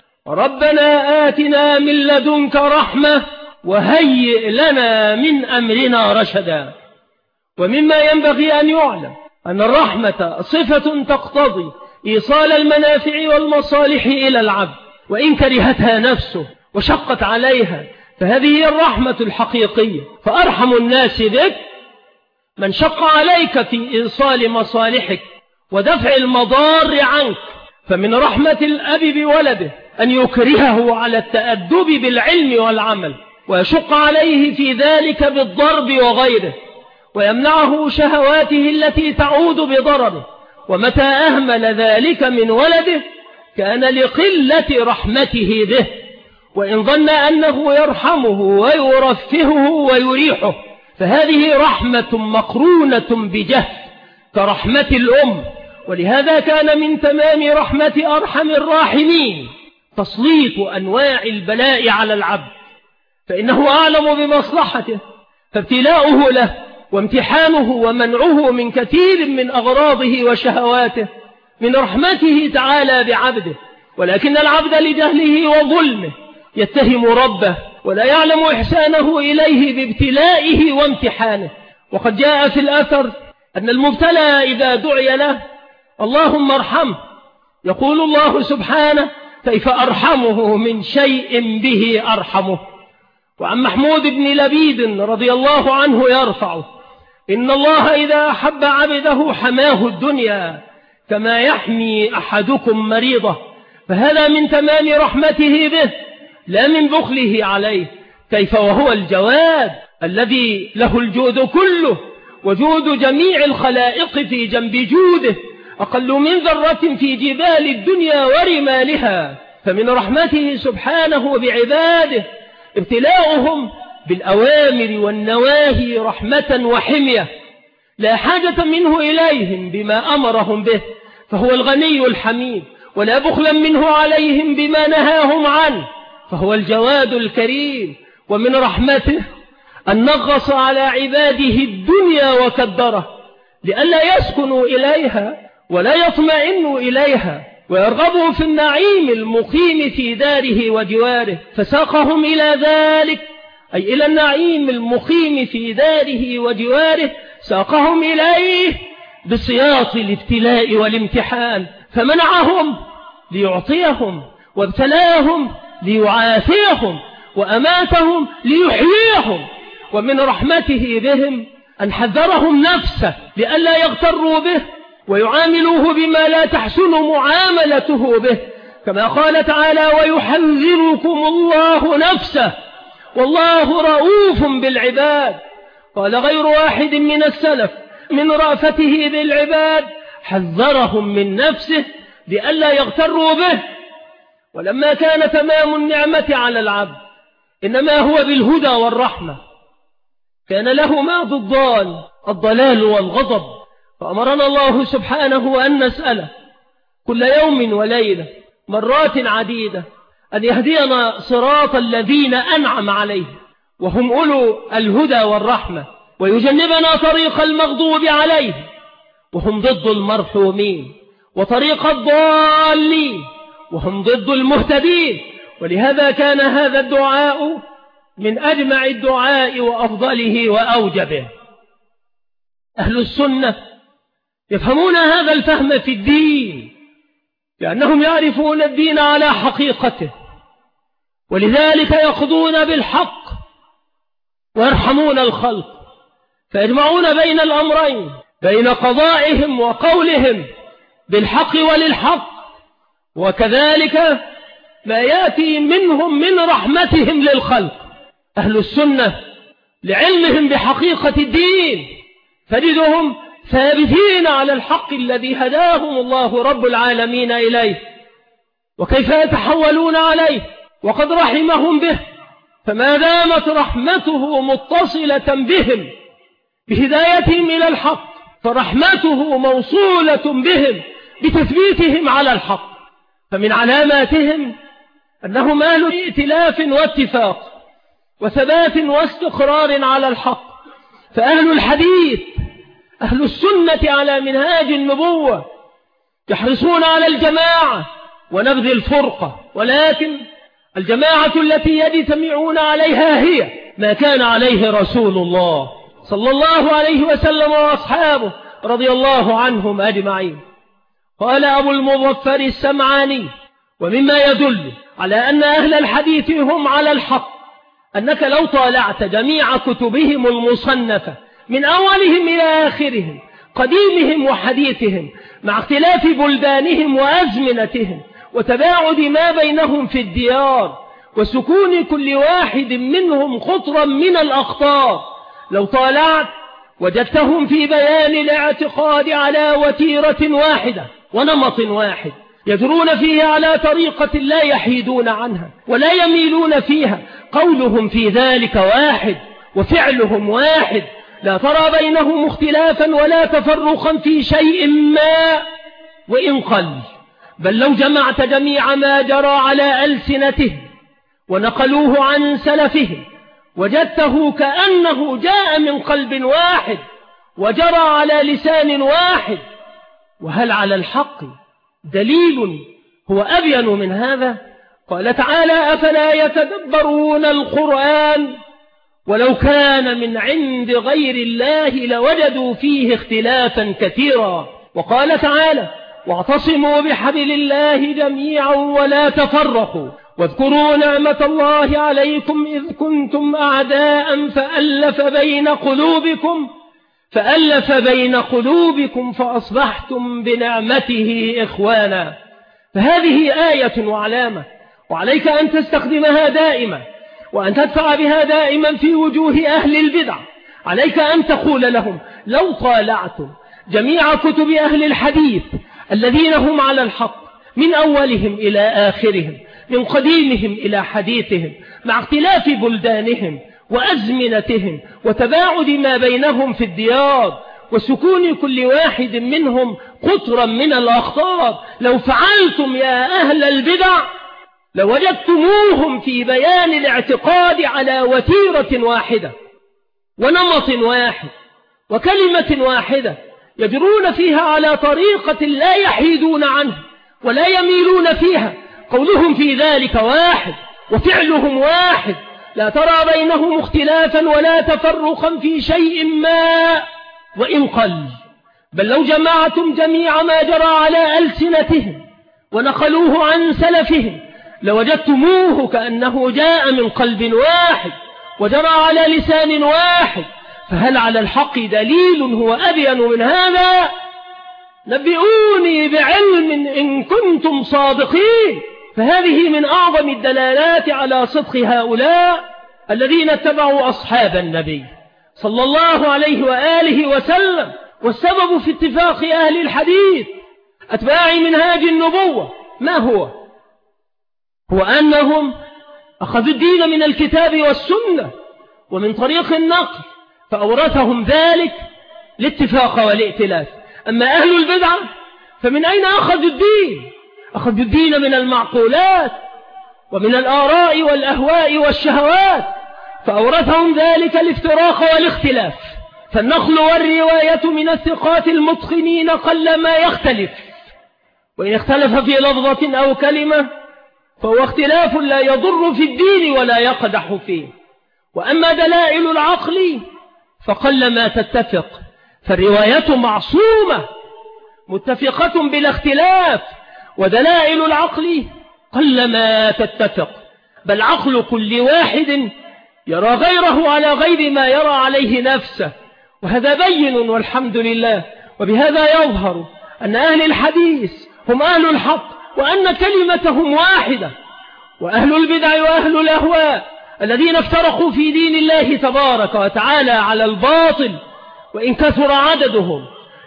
ربنا آتنا من لدنك رحمة وهيئ لنا من أمرنا رشدا. ومما ينبغي أن يعلم أن الرحمة صفة تقتضي إيصال المنافع والمصالح إلى العبد، وإن كرهتها نفسه وشقت عليها فهذه هي الرحمة الحقيقية. فأرحم الناس بك من شق عليك في إيصال مصالحك ودفع المضار عنك. فمن رحمة الأب بولده أن يكرهه على التأدب بالعلم والعمل، ويشق عليه في ذلك بالضرب وغيره، ويمنعه شهواته التي تعود بضرره. ومتى أهمل ذلك من ولده كان لقلة رحمته به، وإن ظن أنه يرحمه ويرفهه ويريحه فهذه رحمة مقرونة بجهل كرحمة الأم. ولهذا كان من تمام رحمة أرحم الراحمين تسليط أنواع البلاء على العبد، فإنه أعلم بمصلحته، فابتلاؤه له وامتحانه ومنعه من كثير من أغراضه وشهواته من رحمته تعالى بعبده. ولكن العبد لجهله وظلمه يتهم ربه ولا يعلم إحسانه إليه بابتلائه وامتحانه. وقد جاء في الأثر أن المبتلى إذا دعي له اللهم ارحمه يقول الله سبحانه: كيف أرحمه من شيء به أرحمه. وعن محمود بن لبيد رضي الله عنه يرفعه: إن الله إذا أحب عبده حماه الدنيا كما يحمي أحدكم مريضه، فهذا من تمام رحمته به لا من بخله عليه. كيف وهو الجواد الذي له الجود كله، وجود جميع الخلائق في جنب جوده أقل من ذرة في جبال الدنيا ورمالها. فمن رحمته سبحانه بعباده ابتلاؤهم بالأوامر والنواهي رحمة وحمية، لا حاجة منه إليهم بما أمرهم به، فهو الغني الحميد، ولا بخلا منه عليهم بما نهاهم عنه، فهو الجواد الكريم. ومن رحمته أن نغص على عباده الدنيا وكدره لئلا يسكنوا إليها ولا يطمئنوا إليها ويرغبوا في النعيم المقيم في داره وجواره، فساقهم إلى ذلك أي إلى النعيم المقيم في داره وجواره، ساقهم إليه بسياط الابتلاء والامتحان، فمنعهم ليعطيهم، وابتلاهم ليعافيهم، وأماتهم ليحييهم. ومن رحمته بهم أن حذرهم نفسه لئلا يغتروا به ويعاملوه بما لا تحسن معاملته به، كما قال تعالى: ويحذركم الله نفسه والله رؤوف بالعباد. قال غير واحد من السلف من رأفته بالعباد حذرهم من نفسه لئلا يغتروا به. ولما كان تمام النعمة على العبد إنما هو بالهدى والرحمة، كان له ما ضدان: الضلال والغضب. فأمرنا الله سبحانه أن نسأله كل يوم وليلة مرات عديدة أن يهدينا صراط الذين أنعم عليهم وهم أولو الهدى والرحمة، ويجنبنا طريق المغضوب عليهم وهم ضد المرحومين، وطريق الضالين وهم ضد المهتدين. ولهذا كان هذا الدعاء من أجمع الدعاء وأفضله وأوجبه. أهل السنة يفهمون هذا الفهم في الدين لأنهم يعرفون الدين على حقيقته، ولذلك يقضون بالحق ويرحمون الخلق، فيجمعون بين الأمرين، بين قضائهم وقولهم بالحق وللحق، وكذلك ما يأتي منهم من رحمتهم للخلق. أهل السنة لعلمهم بحقيقة الدين تجدهم ثابتين على الحق الذي هداهم الله رب العالمين إليه، وكيف يتحولون عليه وقد رحمهم به، فما دامت رحمته متصلة بهم بهدايتهم إلى الحق فرحمته موصولة بهم بتثبيتهم على الحق. فمن علاماتهم أنهم أهل ائتلاف واتفاق وثبات واستقرار على الحق. فأهل الحديث أهل السنة على منهاج النبوة يحرصون على الجماعة ونبذ الفرقة، ولكن الجماعة التي يجتمعون عليها هي ما كان عليه رسول الله صلى الله عليه وسلم وأصحابه رضي الله عنهم أجمعين. قال أبو المظفر السمعاني: ومما يدل على أن أهل الحديث هم على الحق أنك لو طالعت جميع كتبهم المصنفة من أولهم إلى آخرهم قديمهم وحديثهم مع اختلاف بلدانهم وأزمنتهم وتباعد ما بينهم في الديار وسكون كل واحد منهم خطرا من الأخطار، لو طالعت وجدتهم في بيان الاعتقاد على وتيرة واحدة ونمط واحد يدرون فيه على طريقة لا يحيدون عنها ولا يميلون فيها، قولهم في ذلك واحد وفعلهم واحد، لا ترى بينهم اختلافا ولا تفرقا في شيء ما وإن قل، بل لو جمعت جميع ما جرى على ألسنتهم ونقلوه عن سلفهم وجدته كأنه جاء من قلب واحد وجرى على لسان واحد. وهل على الحق دليل هو أبين من هذا؟ قال تعالى: أفلا يتدبرون القرآن ولو كان من عند غير الله لوجدوا فيه اختلافا كثيرا. وقال تعالى: واعتصموا بحبل الله جميعا ولا تفرقوا واذكروا نعمة الله عليكم إذ كنتم أعداء فألف بين قلوبكم فألف بين قلوبكم فأصبحتم بنعمته إخوانا. فهذه آية وعلامة، وعليك أن تستخدمها دائما وأن تدفع بها دائما في وجوه أهل البدع. عليك أن تقول لهم: لو طالعتم جميع كتب أهل الحديث الذين هم على الحق من أولهم إلى آخرهم من قديمهم إلى حديثهم مع اختلاف بلدانهم وأزمنتهم وتباعد ما بينهم في الديار وسكون كل واحد منهم قطرا من الأخطار، لو فعلتم يا أهل البدع لوجدتموهم في بيان الاعتقاد على وتيرة واحدة ونمط واحد وكلمة واحدة يجرون فيها على طريقة لا يحيدون عنها ولا يميلون فيها، قولهم في ذلك واحد وفعلهم واحد، لا ترى بينهم اختلافا ولا تفرقا في شيء ما وإن قل، بل لو جمعتم جميع ما جرى على ألسنتهم ونقلوه عن سلفهم لوجدتموه كأنه جاء من قلب واحد وجرى على لسان واحد. فهل على الحق دليل هو أبين من هذا؟ نبئوني بعلم إن كنتم صادقين. فهذه من أعظم الدلالات على صدق هؤلاء الذين اتبعوا أصحاب النبي صلى الله عليه وآله وسلم. والسبب في اتفاق أهل الحديث أتباع منهاج النبوة ما هو؟ هو أنهم أخذوا الدين من الكتاب والسنة ومن طريق النقل فأورثهم ذلك الاتفاق والائتلاف. أما أهل البدعة فمن أين أخذوا الدين؟ أخذوا الدين من المعقولات ومن الآراء والأهواء والشهوات فأورثهم ذلك الافتراق والاختلاف. فالنقل والرواية من الثقات المتقنين قل ما يختلف، وإن اختلف في لفظة أو كلمة فهو اختلاف لا يضر في الدين ولا يقدح فيه. وأما دلائل العقل فقل ما تتفق، فالرواية معصومة متفقة بلا اختلاف، ودلائل العقل قل ما تتفق، بل عقل كل واحد يرى غيره على غير ما يرى عليه نفسه، وهذا بين والحمد لله. وبهذا يظهر أن أهل الحديث هم أهل الحق وأن كلمتهم واحدة، وأهل البدع وأهل الأهواء الذين افترقوا في دين الله تبارك وتعالى على الباطل وإن كثر عددهم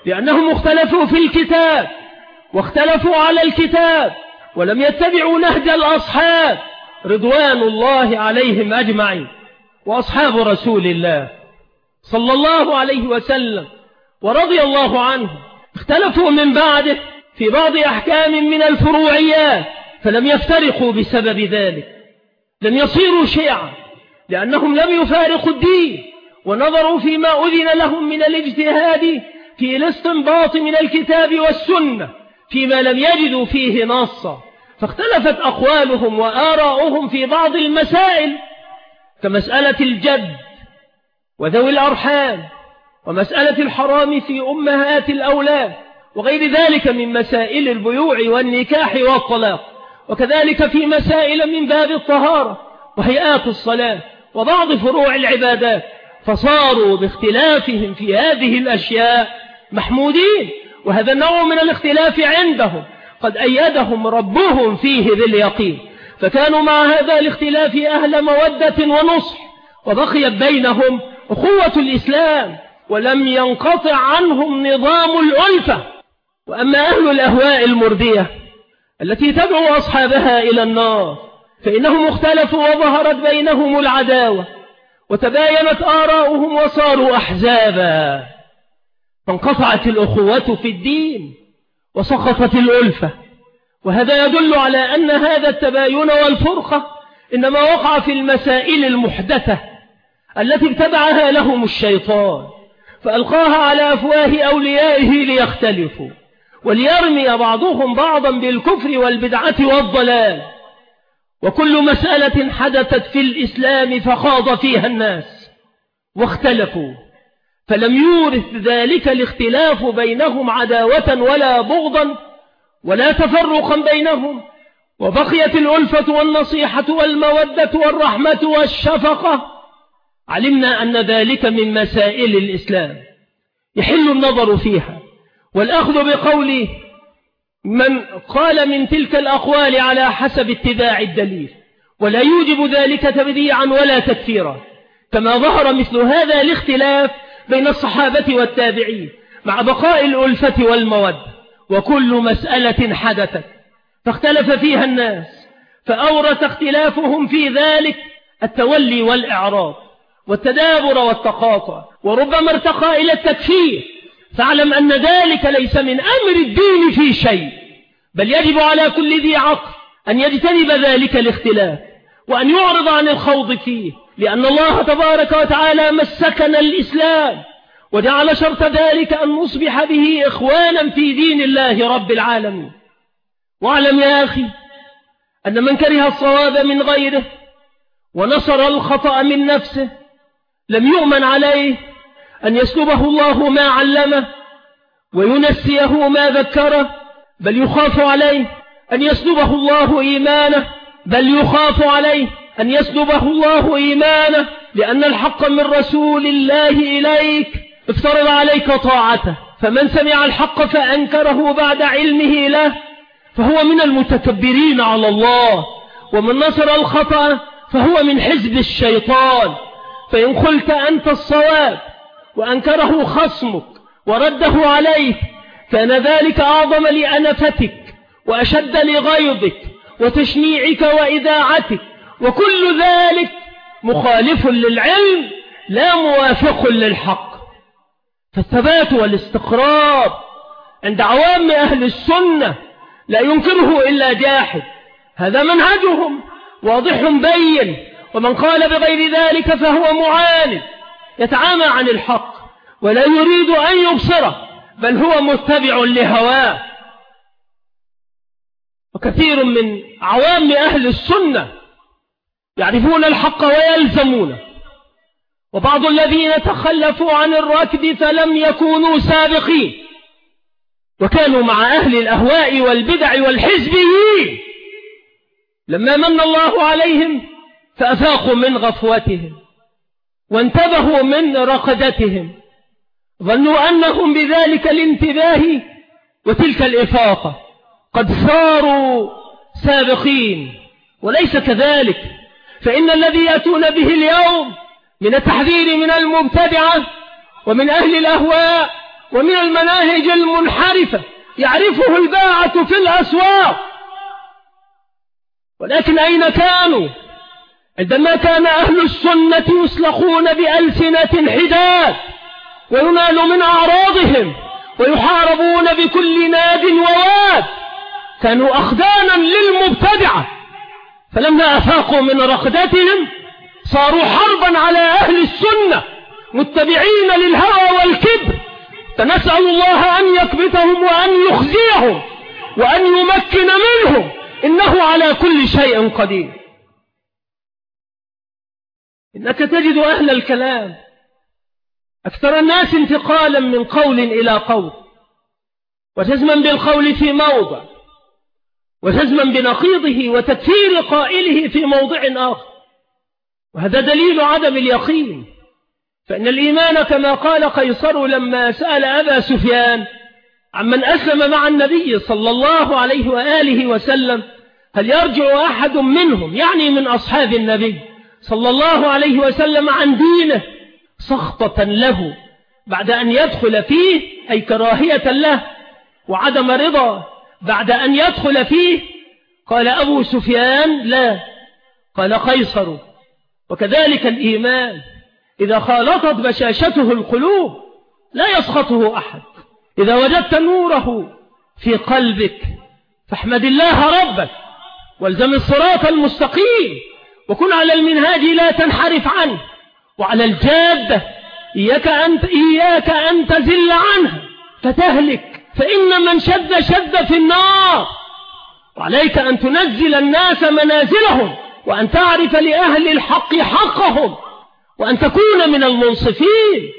لأنهم اختلفوا في الكتاب واختلفوا على الكتاب ولم يتبعوا نهج الأصحاب رضوان الله عليهم أجمعين. وأصحاب رسول الله صلى الله عليه وسلم ورضي الله عنه اختلفوا من بعده في بعض أحكام من الفروعيات، فلم يفترقوا بسبب ذلك، لم يصيروا شيعا، لأنهم لم يفارقوا الدين ونظروا فيما أذن لهم من الاجتهاد في الاستنباط من الكتاب والسنة فيما لم يجدوا فيه نصا، فاختلفت أقوالهم وآراؤهم في بعض المسائل كمسألة الجد وذوي الأرحام ومسألة الحرام في أمهات الأولاد وغير ذلك من مسائل البيوع والنكاح والطلاق، وكذلك في مسائل من باب الطهارة وهيئات الصلاة وبعض فروع العبادات، فصاروا باختلافهم في هذه الأشياء محمودين. وهذا النوع من الاختلاف عندهم قد أيدهم ربهم فيه باليقين، فكانوا مع هذا الاختلاف أهل مودة ونصح، وبقيت بينهم أخوة الإسلام ولم ينقطع عنهم نظام الألفة. وأما أهل الأهواء المردية التي تدعو أصحابها إلى النار فإنهم اختلفوا وظهرت بينهم العداوة وتباينت آراؤهم وصاروا أحزابا، فانقطعت الأخوة في الدين وسقطت الألفة. وهذا يدل على أن هذا التباين والفرقة إنما وقع في المسائل المحدثة التي ابتدعها لهم الشيطان فألقاها على أفواه أوليائه ليختلفوا وليرمي بعضهم بعضا بالكفر والبدعة والضلال. وكل مسألة حدثت في الإسلام فخاض فيها الناس واختلفوا، فلم يورث ذلك الاختلاف بينهم عداوة ولا بغضا ولا تفرقا بينهم، وبقيت الألفة والنصيحة والمودة والرحمة والشفقة. علمنا أن ذلك من مسائل الإسلام يحل النظر فيها والأخذ بقول من قال من تلك الأقوال على حسب اتباع الدليل، ولا يوجب ذلك تبديعا ولا تكفيرا، كما ظهر مثل هذا الاختلاف بين الصحابة والتابعين مع بقاء الألفة والمودة. وكل مسألة حدثت فاختلف فيها الناس فأورث اختلافهم في ذلك التولي والإعراض والتدابر والتقاطع، وربما ارتقى إلى التكفير. فاعلم أن ذلك ليس من أمر الدين في شيء، بل يجب على كل ذي عقل أن يجتنب ذلك الاختلاف وأن يعرض عن الخوض فيه، لأن الله تبارك وتعالى مسكنا الإسلام وجعل شرط ذلك أن نصبح به إخوانا في دين الله رب العالمين. واعلم يا أخي أن من كره الصواب من غيره ونصر الخطأ من نفسه لم يؤمن عليه أن يسلبه الله ما علمه وينسيه ما ذكره، بل يخاف عليه أن يسلبه الله إيمانه بل يخاف عليه أن يسلبه الله إيمانه لأن الحق من رسول الله إليك افترض عليك طاعته، فمن سمع الحق فأنكره بعد علمه له فهو من المتكبرين على الله، ومن نصر الخطأ فهو من حزب الشيطان. فإن قلت أنت الصواب وأنكره خصمك ورده عليك كان ذلك أعظم لأنفتك وأشد لغيظك وتشنيعك وإذاعتك، وكل ذلك مخالف للعلم لا موافق للحق. فالثبات والاستقرار عند عوام أهل السنة لا ينكره إلا جاحد، هذا منهجهم واضح بين، ومن قال بغير ذلك فهو معاند يتعامى عن الحق ولا يريد أن يبصره بل هو متبع لهواه. وكثير من عوام أهل السنة يعرفون الحق ويلزمونه، وبعض الذين تخلفوا عن الركب فلم يكونوا سابقين وكانوا مع أهل الأهواء والبدع والحزبيين، لما من الله عليهم فأفاقوا من غفوتهم وانتبهوا من رقدتهم، ظنوا أنهم بذلك الانتباه وتلك الإفاقة قد صاروا سابقين، وليس كذلك. فإن الذي يأتون به اليوم من التحذير من المبتدعة ومن أهل الأهواء ومن المناهج المنحرفة يعرفه الباعة في الأسواق. ولكن أين كانوا عندما كان أهل السنة يسلخون بألسنة حداد وينال من أعراضهم ويحاربون بكل ناد وواد؟ كانوا أخدانا للمبتدعة، فلما أفاقوا من رقدتهم صاروا حربا على أهل السنة متبعين للهوى والكبر. فنسأل الله أن يكبتهم وأن يخزيهم وأن يمكن منهم، إنه على كل شيء قدير. إنك تجد أهل الكلام أكثر الناس انتقالا من قول إلى قول، وجزما بالقول في موضع وجزما بنقيضه وتكفير قائله في موضع آخر، وهذا دليل عدم اليقين. فإن الإيمان كما قال قيصر لما سأل أبا سفيان عمن أسلم مع النبي صلى الله عليه وآله وسلم هل يرجع أحد منهم، يعني من أصحاب النبي صلى الله عليه وسلم، عن دينه سخطة له بعد أن يدخل فيه، أي كراهية له، وعدم رضا بعد أن يدخل فيه؟ قال أبو سفيان لا. قال قيصر وكذلك الإيمان إذا خالطت بشاشته القلوب لا يسخطه أحد. إذا وجدت نوره في قلبك فاحمد الله ربك والزم الصراط المستقيم وكن على المنهاج لا تنحرف عنه، وعلى الجادة إياك أن, إياك أن تزل عنها فتهلك، فإن من شد شد في النار. وعليك أن تنزل الناس منازلهم وأن تعرف لأهل الحق حقهم وأن تكون من المنصفين.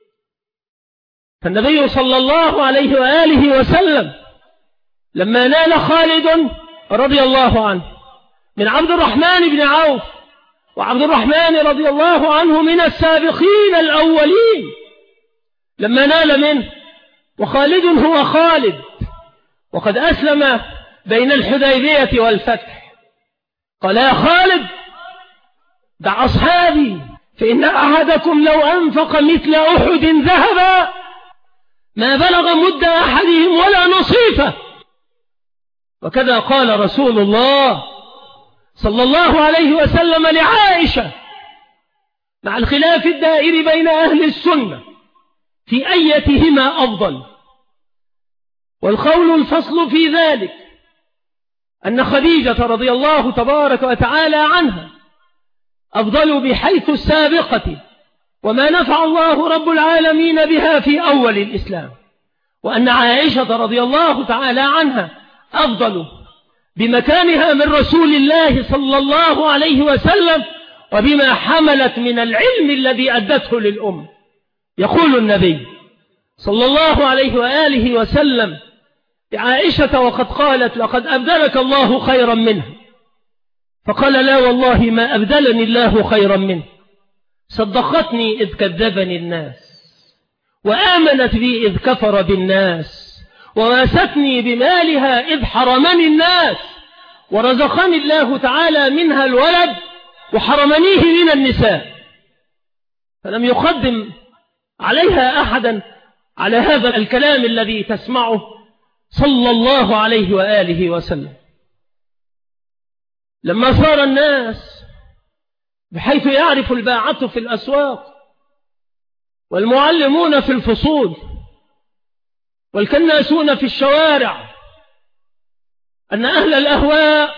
فالنبي صلى الله عليه وآله وسلم لما نال خالد رضي الله عنه من عبد الرحمن بن عوف، وعبد الرحمن رضي الله عنه من السابقين الأولين، لما نال منه وخالد هو خالد وقد أسلم بين الحديبية والفتح، قال يا خالد دع أصحابي فإن أحدكم لو أنفق مثل أحد ذهبا ما بلغ مد أحدهم ولا نصيفه. وكذا قال رسول الله صلى الله عليه وسلم لعائشة مع الخلاف الدائر بين أهل السنة في أيتهما أفضل، والقول الفصل في ذلك أن خديجة رضي الله تبارك وتعالى عنها أفضل بحيث السابقة وما نفع الله رب العالمين بها في أول الإسلام، وأن عائشة رضي الله تعالى عنها أفضل بمكانها من رسول الله صلى الله عليه وسلم وبما حملت من العلم الذي أدته للأمة. يقول النبي صلى الله عليه وآله وسلم لعائشة وقد قالت لقد أبدلك الله خيرا منه، فقال لا والله ما أبدلني الله خيرا منه، صدقتني إذ كذبني الناس وآمنت بي إذ كفر بالناس وواستني بمالها إذ حرمني الناس ورزقني الله تعالى منها الولد وحرمنيه من النساء، فلم يقدم عليها أحدا على هذا الكلام الذي تسمعه صلى الله عليه وآله وسلم. لما صار الناس بحيث يعرف الباعة في الأسواق والمعلمون في الفصول والكناسون في الشوارع أن أهل الأهواء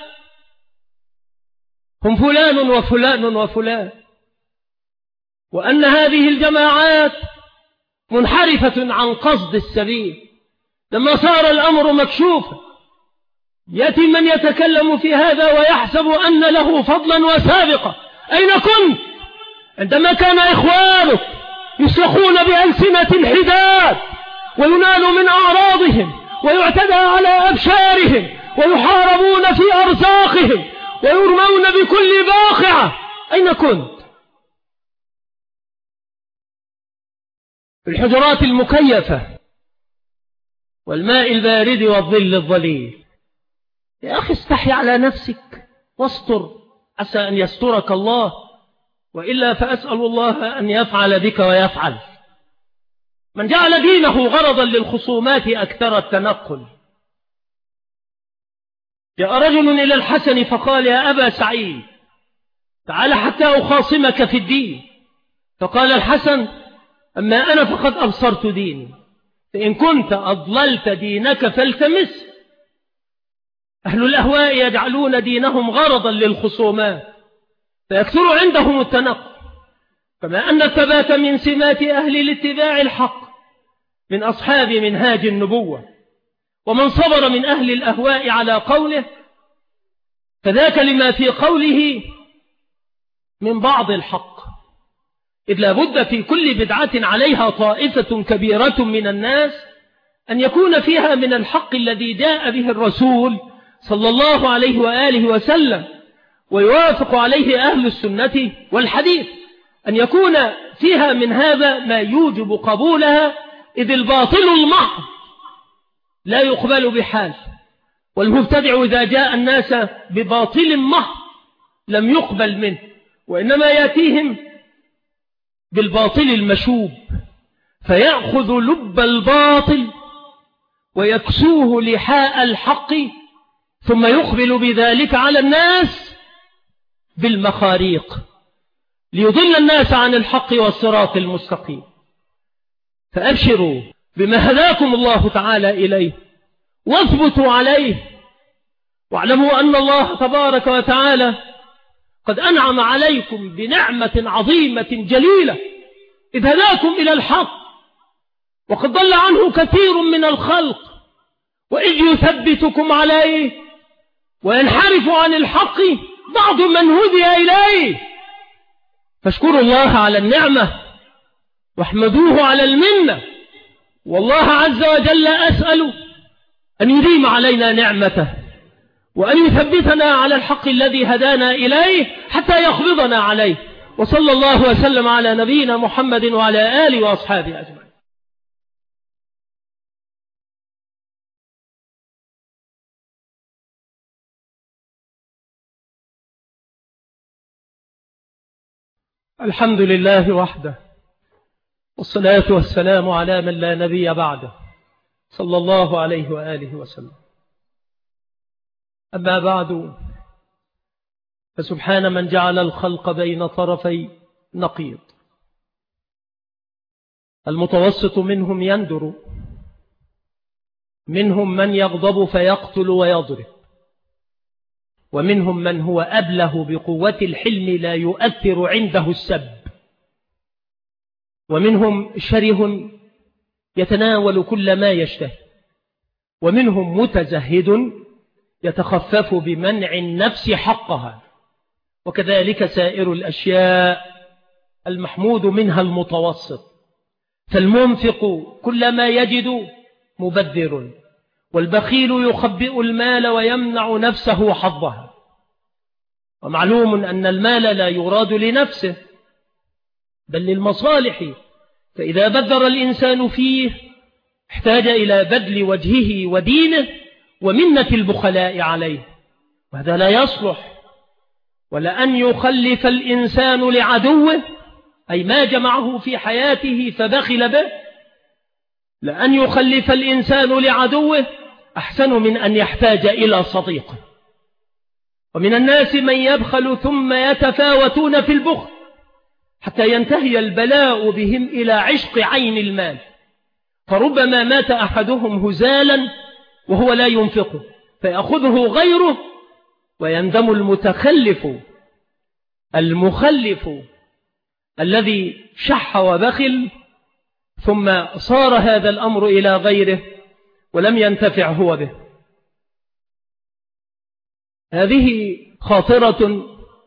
هم فلان وفلان وفلان، وأن هذه الجماعات منحرفة عن قصد السبيل، لما صار الأمر مكشوفا يأتي من يتكلم في هذا ويحسب أن له فضلا وسابقة. أين كنت عندما كان إخوانك يسلخون بألسنة حداد وينال من أعراضهم ويعتدى على أبشارهم ويحاربون في أرزاقهم ويرمون بكل باقعة؟ أين كنت؟ في الحجرات المكيفة والماء البارد والظل الظليل. يا أخي استحي على نفسك واستر، عسى أن يسترك الله، وإلا فأسأل الله أن يفعل بك ويفعل. من جعل دينه غرضا للخصومات أكثر التنقل. جاء رجل إلى الحسن فقال: يا أبا سعيد، تعال حتى أخاصمك في الدين. فقال الحسن: أما أنا فقد أبصرت ديني، فإن كنت أضللت دينك فالتمس. أهل الأهواء يجعلون دينهم غرضا للخصومات فيكثر عندهم التنقل، كما أن الثبات من سمات أهل الاتباع الحق من أصحاب منهاج النبوة، ومن صبر من أهل الأهواء على قوله فذاك لما في قوله من بعض الحق، إذ لا بد في كل بدعة عليها طائفة كبيرة من الناس أن يكون فيها من الحق الذي جاء به الرسول صلى الله عليه وآله وسلم ويوافق عليه أهل السنة والحديث، أن يكون فيها من هذا ما يوجب قبولها، إذ الباطل المحض لا يقبل بحال، والمبتدع إذا جاء الناس بباطل محض لم يقبل منه، وإنما يأتيهم بالباطل المشوب فيأخذ لب الباطل ويكسوه لحاء الحق، ثم يقبل بذلك على الناس بالمخاريق ليضل الناس عن الحق والصراط المستقيم. فأبشروا بما هداكم الله تعالى إليه واثبتوا عليه، واعلموا أن الله تبارك وتعالى قد أنعم عليكم بنعمة عظيمة جليلة إذ هداكم إلى الحق، وقد ضل عنه كثير من الخلق، وإذ يثبتكم عليه وينحرف عن الحق بعض من هدي إليه. فاشكروا الله على النعمة واحمدوه على المنة، والله عز وجل أسأل أن يديم علينا نعمته وأن يثبتنا على الحق الذي هدانا إليه حتى يخبضنا عليه. وصلى الله وسلم على نبينا محمد وعلى آله وأصحابه أجمعين. الحمد لله وحده، والصلاة والسلام على من لا نبي بعده، صلى الله عليه وآله وسلم. أما بعد، فسبحان من جعل الخلق بين طرفي نقيض، المتوسط منهم يندر، منهم من يغضب فيقتل ويضرب، ومنهم من هو أبله بقوة الحلم لا يؤثر عنده السب، ومنهم شره يتناول كل ما يشتهي، ومنهم متزهد يتخفف بمنع النفس حقها، وكذلك سائر الأشياء المحمود منها المتوسط. فالمنفق كل ما يجد مبذر، والبخيل يخبئ المال ويمنع نفسه حظها. ومعلوم أن المال لا يراد لنفسه بل للمصالح، فإذا بذر الإنسان فيه احتاج إلى بذل وجهه ودينه ومنة البخلاء عليه، وهذا لا يصلح. ولأن يخلف الإنسان لعدوه، أي ما جمعه في حياته فبخل به، لأن يخلف الإنسان لعدوه أحسن من أن يحتاج إلى صديقه. ومن الناس من يبخل ثم يتفاوتون في البخل حتى ينتهي البلاء بهم إلى عشق عين المال، فربما مات أحدهم هزالا وهو لا ينفقه فيأخذه غيره، ويندم المتخلف المخلف الذي شح وبخل، ثم صار هذا الأمر إلى غيره ولم ينتفع هو به. هذه خاطرة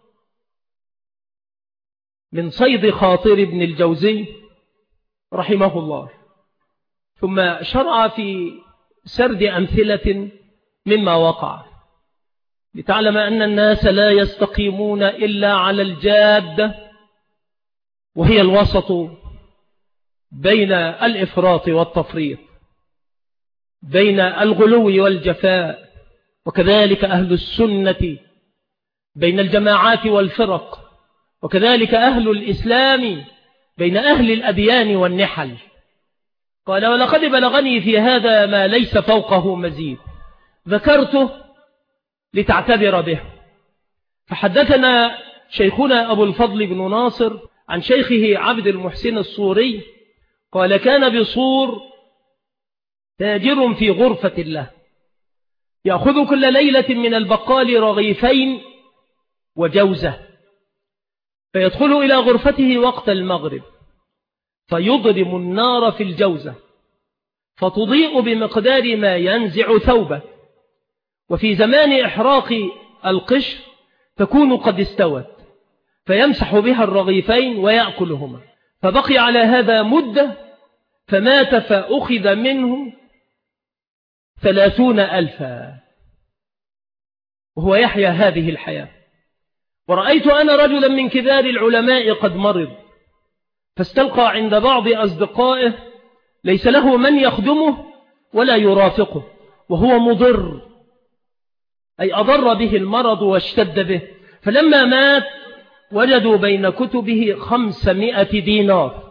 من صيد خاطر ابن الجوزي رحمه الله، ثم شرع في سرد أمثلة مما وقع، لتعلم أن الناس لا يستقيمون إلا على الجادة، وهي الوسط بين الإفراط والتفريط، بين الغلو والجفاء. وكذلك أهل السنة بين الجماعات والفرق، وكذلك أهل الإسلام بين أهل الأديان والنحل. قال ولقد بلغني في هذا ما ليس فوقه مزيد، ذكرته لتعتبر به. فحدثنا شيخنا أبو الفضل بن ناصر عن شيخه عبد المحسن الصوري قال كان بصور تاجر في غرفة له يأخذ كل ليلة من البقال رغيفين وجوزة، فيدخل إلى غرفته وقت المغرب فيضرم النار في الجوزة فتضيء بمقدار ما ينزع ثوبه، وفي زمان إحراق القشر تكون قد استوت فيمسح بها الرغيفين ويأكلهما. فبقي على هذا مدة فمات فأخذ منه ثلاثون ألفا وهو يحيا هذه الحياة. ورأيت أنا رجلا من كبار العلماء قد مرض فاستلقى عند بعض أصدقائه ليس له من يخدمه ولا يرافقه وهو مضر، أي أضر به المرض واشتد به. فلما مات وجدوا بين كتبه خمسمائة دينار.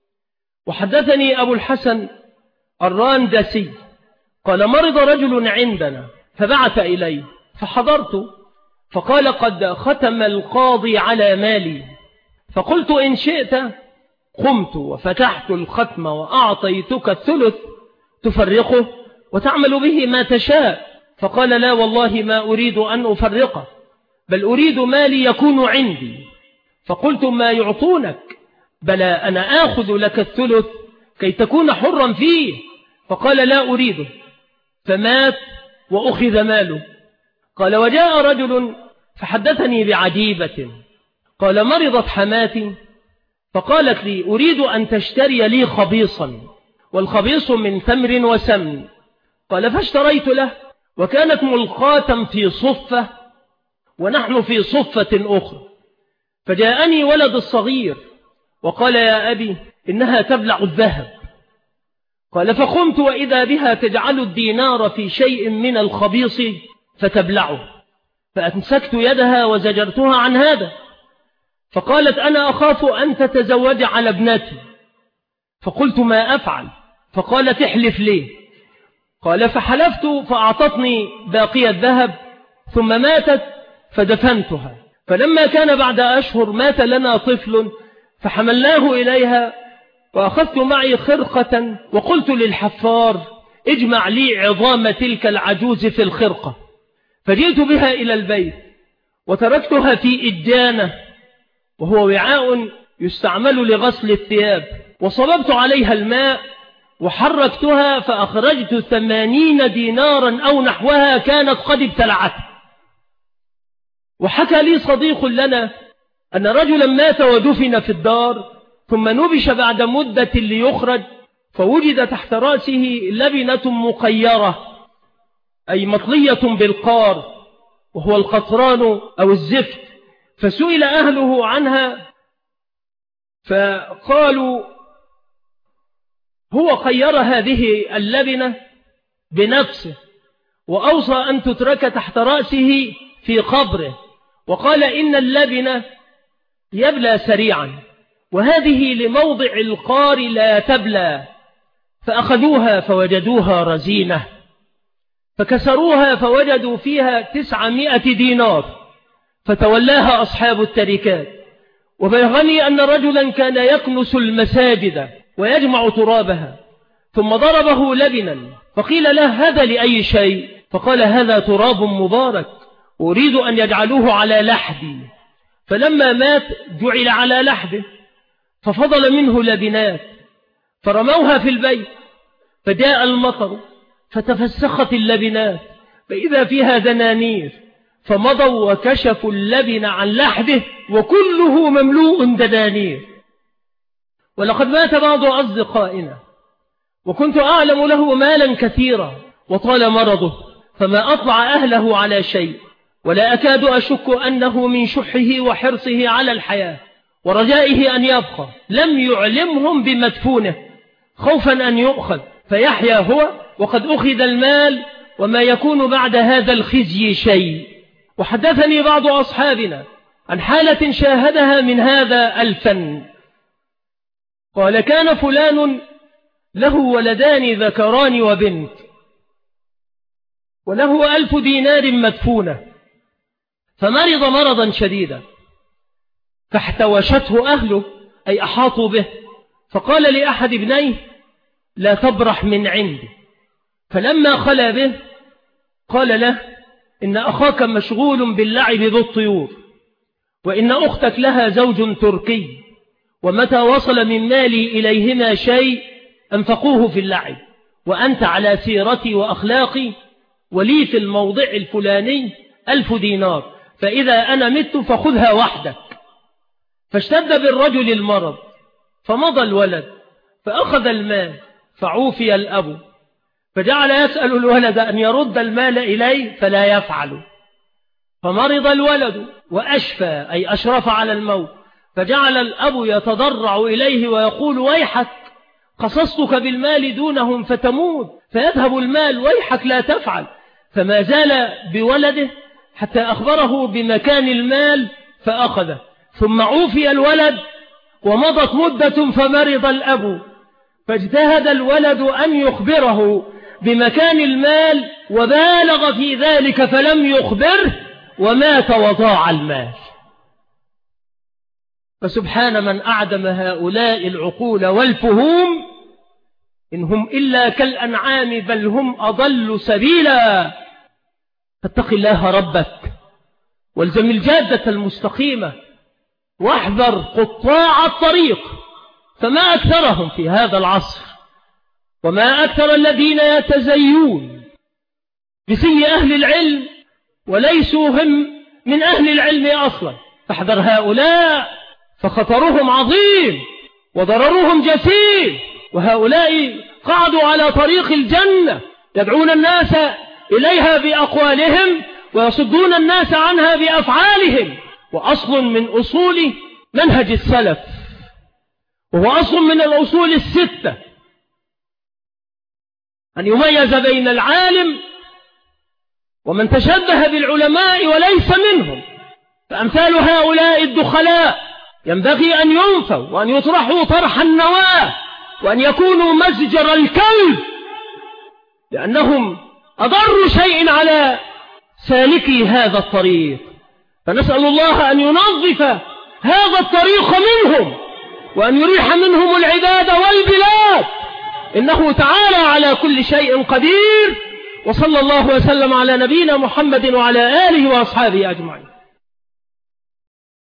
وحدثني أبو الحسن الراندسي قال مرض رجل عندنا فبعث إليه فحضرت فقال قد ختم القاضي على مالي، فقلت إن شئت قمت وفتحت الختم وأعطيتك الثلث تفرقه وتعمل به ما تشاء. فقال لا والله ما أريد أن أفرقه بل أريد مالي يكون عندي. فقلت ما يعطونك؟ بلى أنا آخذ لك الثلث كي تكون حرا فيه. فقال لا أريده، فمات وأخذ ماله. قال وجاء رجل فحدثني بعجيبة قال مرضت حماتي فقالت لي أريد أن تشتري لي خبيصا، والخبيص من تمر وسمن. قال فاشتريت له وكانت ملقاة في صفة ونحن في صفة أخرى. فجاءني ولد الصغير وقال يا أبي إنها تبلع الذهب. قال فقمت وإذا بها تجعل الدينار في شيء من الخبيص فتبلعه، فأمسكت يدها وزجرتها عن هذا. فقالت أنا أخاف أن تتزوج على ابنتي. فقلت ما أفعل؟ فقالت احلف ليه. قال فحلفت فأعطتني باقي الذهب ثم ماتت فدفنتها. فلما كان بعد أشهر مات لنا طفل فحملناه إليها وأخذت معي خرقة وقلت للحفار اجمع لي عظام تلك العجوز في الخرقة، فجئت بها إلى البيت وتركتها في إجانة وهو وعاء يستعمل لغسل الثياب، وصببت عليها الماء وحركتها فأخرجت ثمانين دينارا أو نحوها كانت قد ابتلعتها. وحكى لي صديق لنا أن رجلا مات ودفن في الدار ثم نبش بعد مدة ليخرج فوجد تحت رأسه لبنة مقيرة أي مطلية بالقار وهو القطران أو الزفت. فسئل أهله عنها فقالوا هو خير هذه اللبنة بنفسه وأوصى أن تترك تحت رأسه في قبره، وقال إن اللبنة يبلى سريعا وهذه لموضع القار لا تبلى. فأخذوها فوجدوها رزينة فكسروها فوجدوا فيها تسعمائة دينار فتولاها أصحاب التركات. وبلغني أن رجلا كان يكنس المساجد ويجمع ترابها ثم ضربه لبنا فقيل له هذا لأي شيء؟ فقال هذا تراب مبارك أريد أن يجعلوه على لحدي. فلما مات جعل على لحده ففضل منه لبنات فرموها في البيت فجاء المطر فتفسخت اللبنات فإذا فيها دنانير فمضوا وكشفوا اللبن عن لحده وكله مملوء دنانير. ولقد مات بعض أصدقائنا وكنت أعلم له مالا كثيرا وطال مرضه فما أطلع أهله على شيء، ولا أكاد أشك أنه من شحه وحرصه على الحياة ورجائه أن يبقى لم يعلمهم بمدفونه خوفا أن يؤخذ فيحيا هو وقد أخذ المال وما يكون بعد هذا الخزي شيء. وحدثني بعض أصحابنا عن حالة شاهدها من هذا الفن. قال كان فلان له ولدان ذكران وبنت، وله ألف دينار مدفونة، فمرض مرضا شديدا فاحتوشته أهله أي أحاطوا به، فقال لأحد ابنيه لا تبرح من عندي، فلما خلا به قال له إن أخاك مشغول باللعب بالطيور، وإن أختك لها زوج تركي، ومتى وصل من مالي إليهما شيء أنفقوه في اللعب، وأنت على سيرتي وأخلاقي، ولي في الموضع الفلاني ألف دينار، فإذا أنا مت فخذها وحدك. فاشتد بالرجل المرض فمضى الولد فأخذ المال فعوفي الأب، فجعل يسأل الولد أن يرد المال إليه فلا يفعل، فمرض الولد وأشفى أي أشرف على الموت، فجعل الأب يتضرع إليه ويقول ويحك قصصتك بالمال دونهم فتموت، فيذهب المال ويحك لا تفعل، فما زال بولده حتى أخبره بمكان المال فأخذه، ثم عوفي الولد ومضت مدة فمرض الأب، فاجتهد الولد أن يخبره بمكان المال وبالغ في ذلك فلم يخبره ومات وضاع المال. فسبحان من أعدم هؤلاء العقول والفهوم، إن هم إلا كالأنعام بل هم أضل سبيلا. فاتق الله ربك والزم الجادة المستقيمة واحذر قطاع الطريق، فما أكثرهم في هذا العصر، وما أكثر الذين يتزيون بسي أهل العلم وليسوا هم من أهل العلم أصلا. فاحذر هؤلاء فخطرهم عظيم وضررهم جسيم، وهؤلاء قعدوا على طريق الجنة يدعون الناس إليها بأقوالهم ويصدون الناس عنها بأفعالهم، وأصل من أصول منهج السلف، وهو أصل من الأصول الستة أن يميز بين العالم ومن تشبه بالعلماء وليس منهم. فأمثال هؤلاء الدخلاء ينبغي أن ينفوا وأن يطرحوا طرح النواة وأن يكونوا مزجر الكلب، لأنهم أضر شيء على سالكي هذا الطريق. فنسأل الله أن ينظف هذا الطريق منهم وأن يريح منهم العباد والبلاد، إنه تعالى على كل شيء قدير. وصلى الله وسلم على نبينا محمد وعلى آله وأصحابه أجمعين.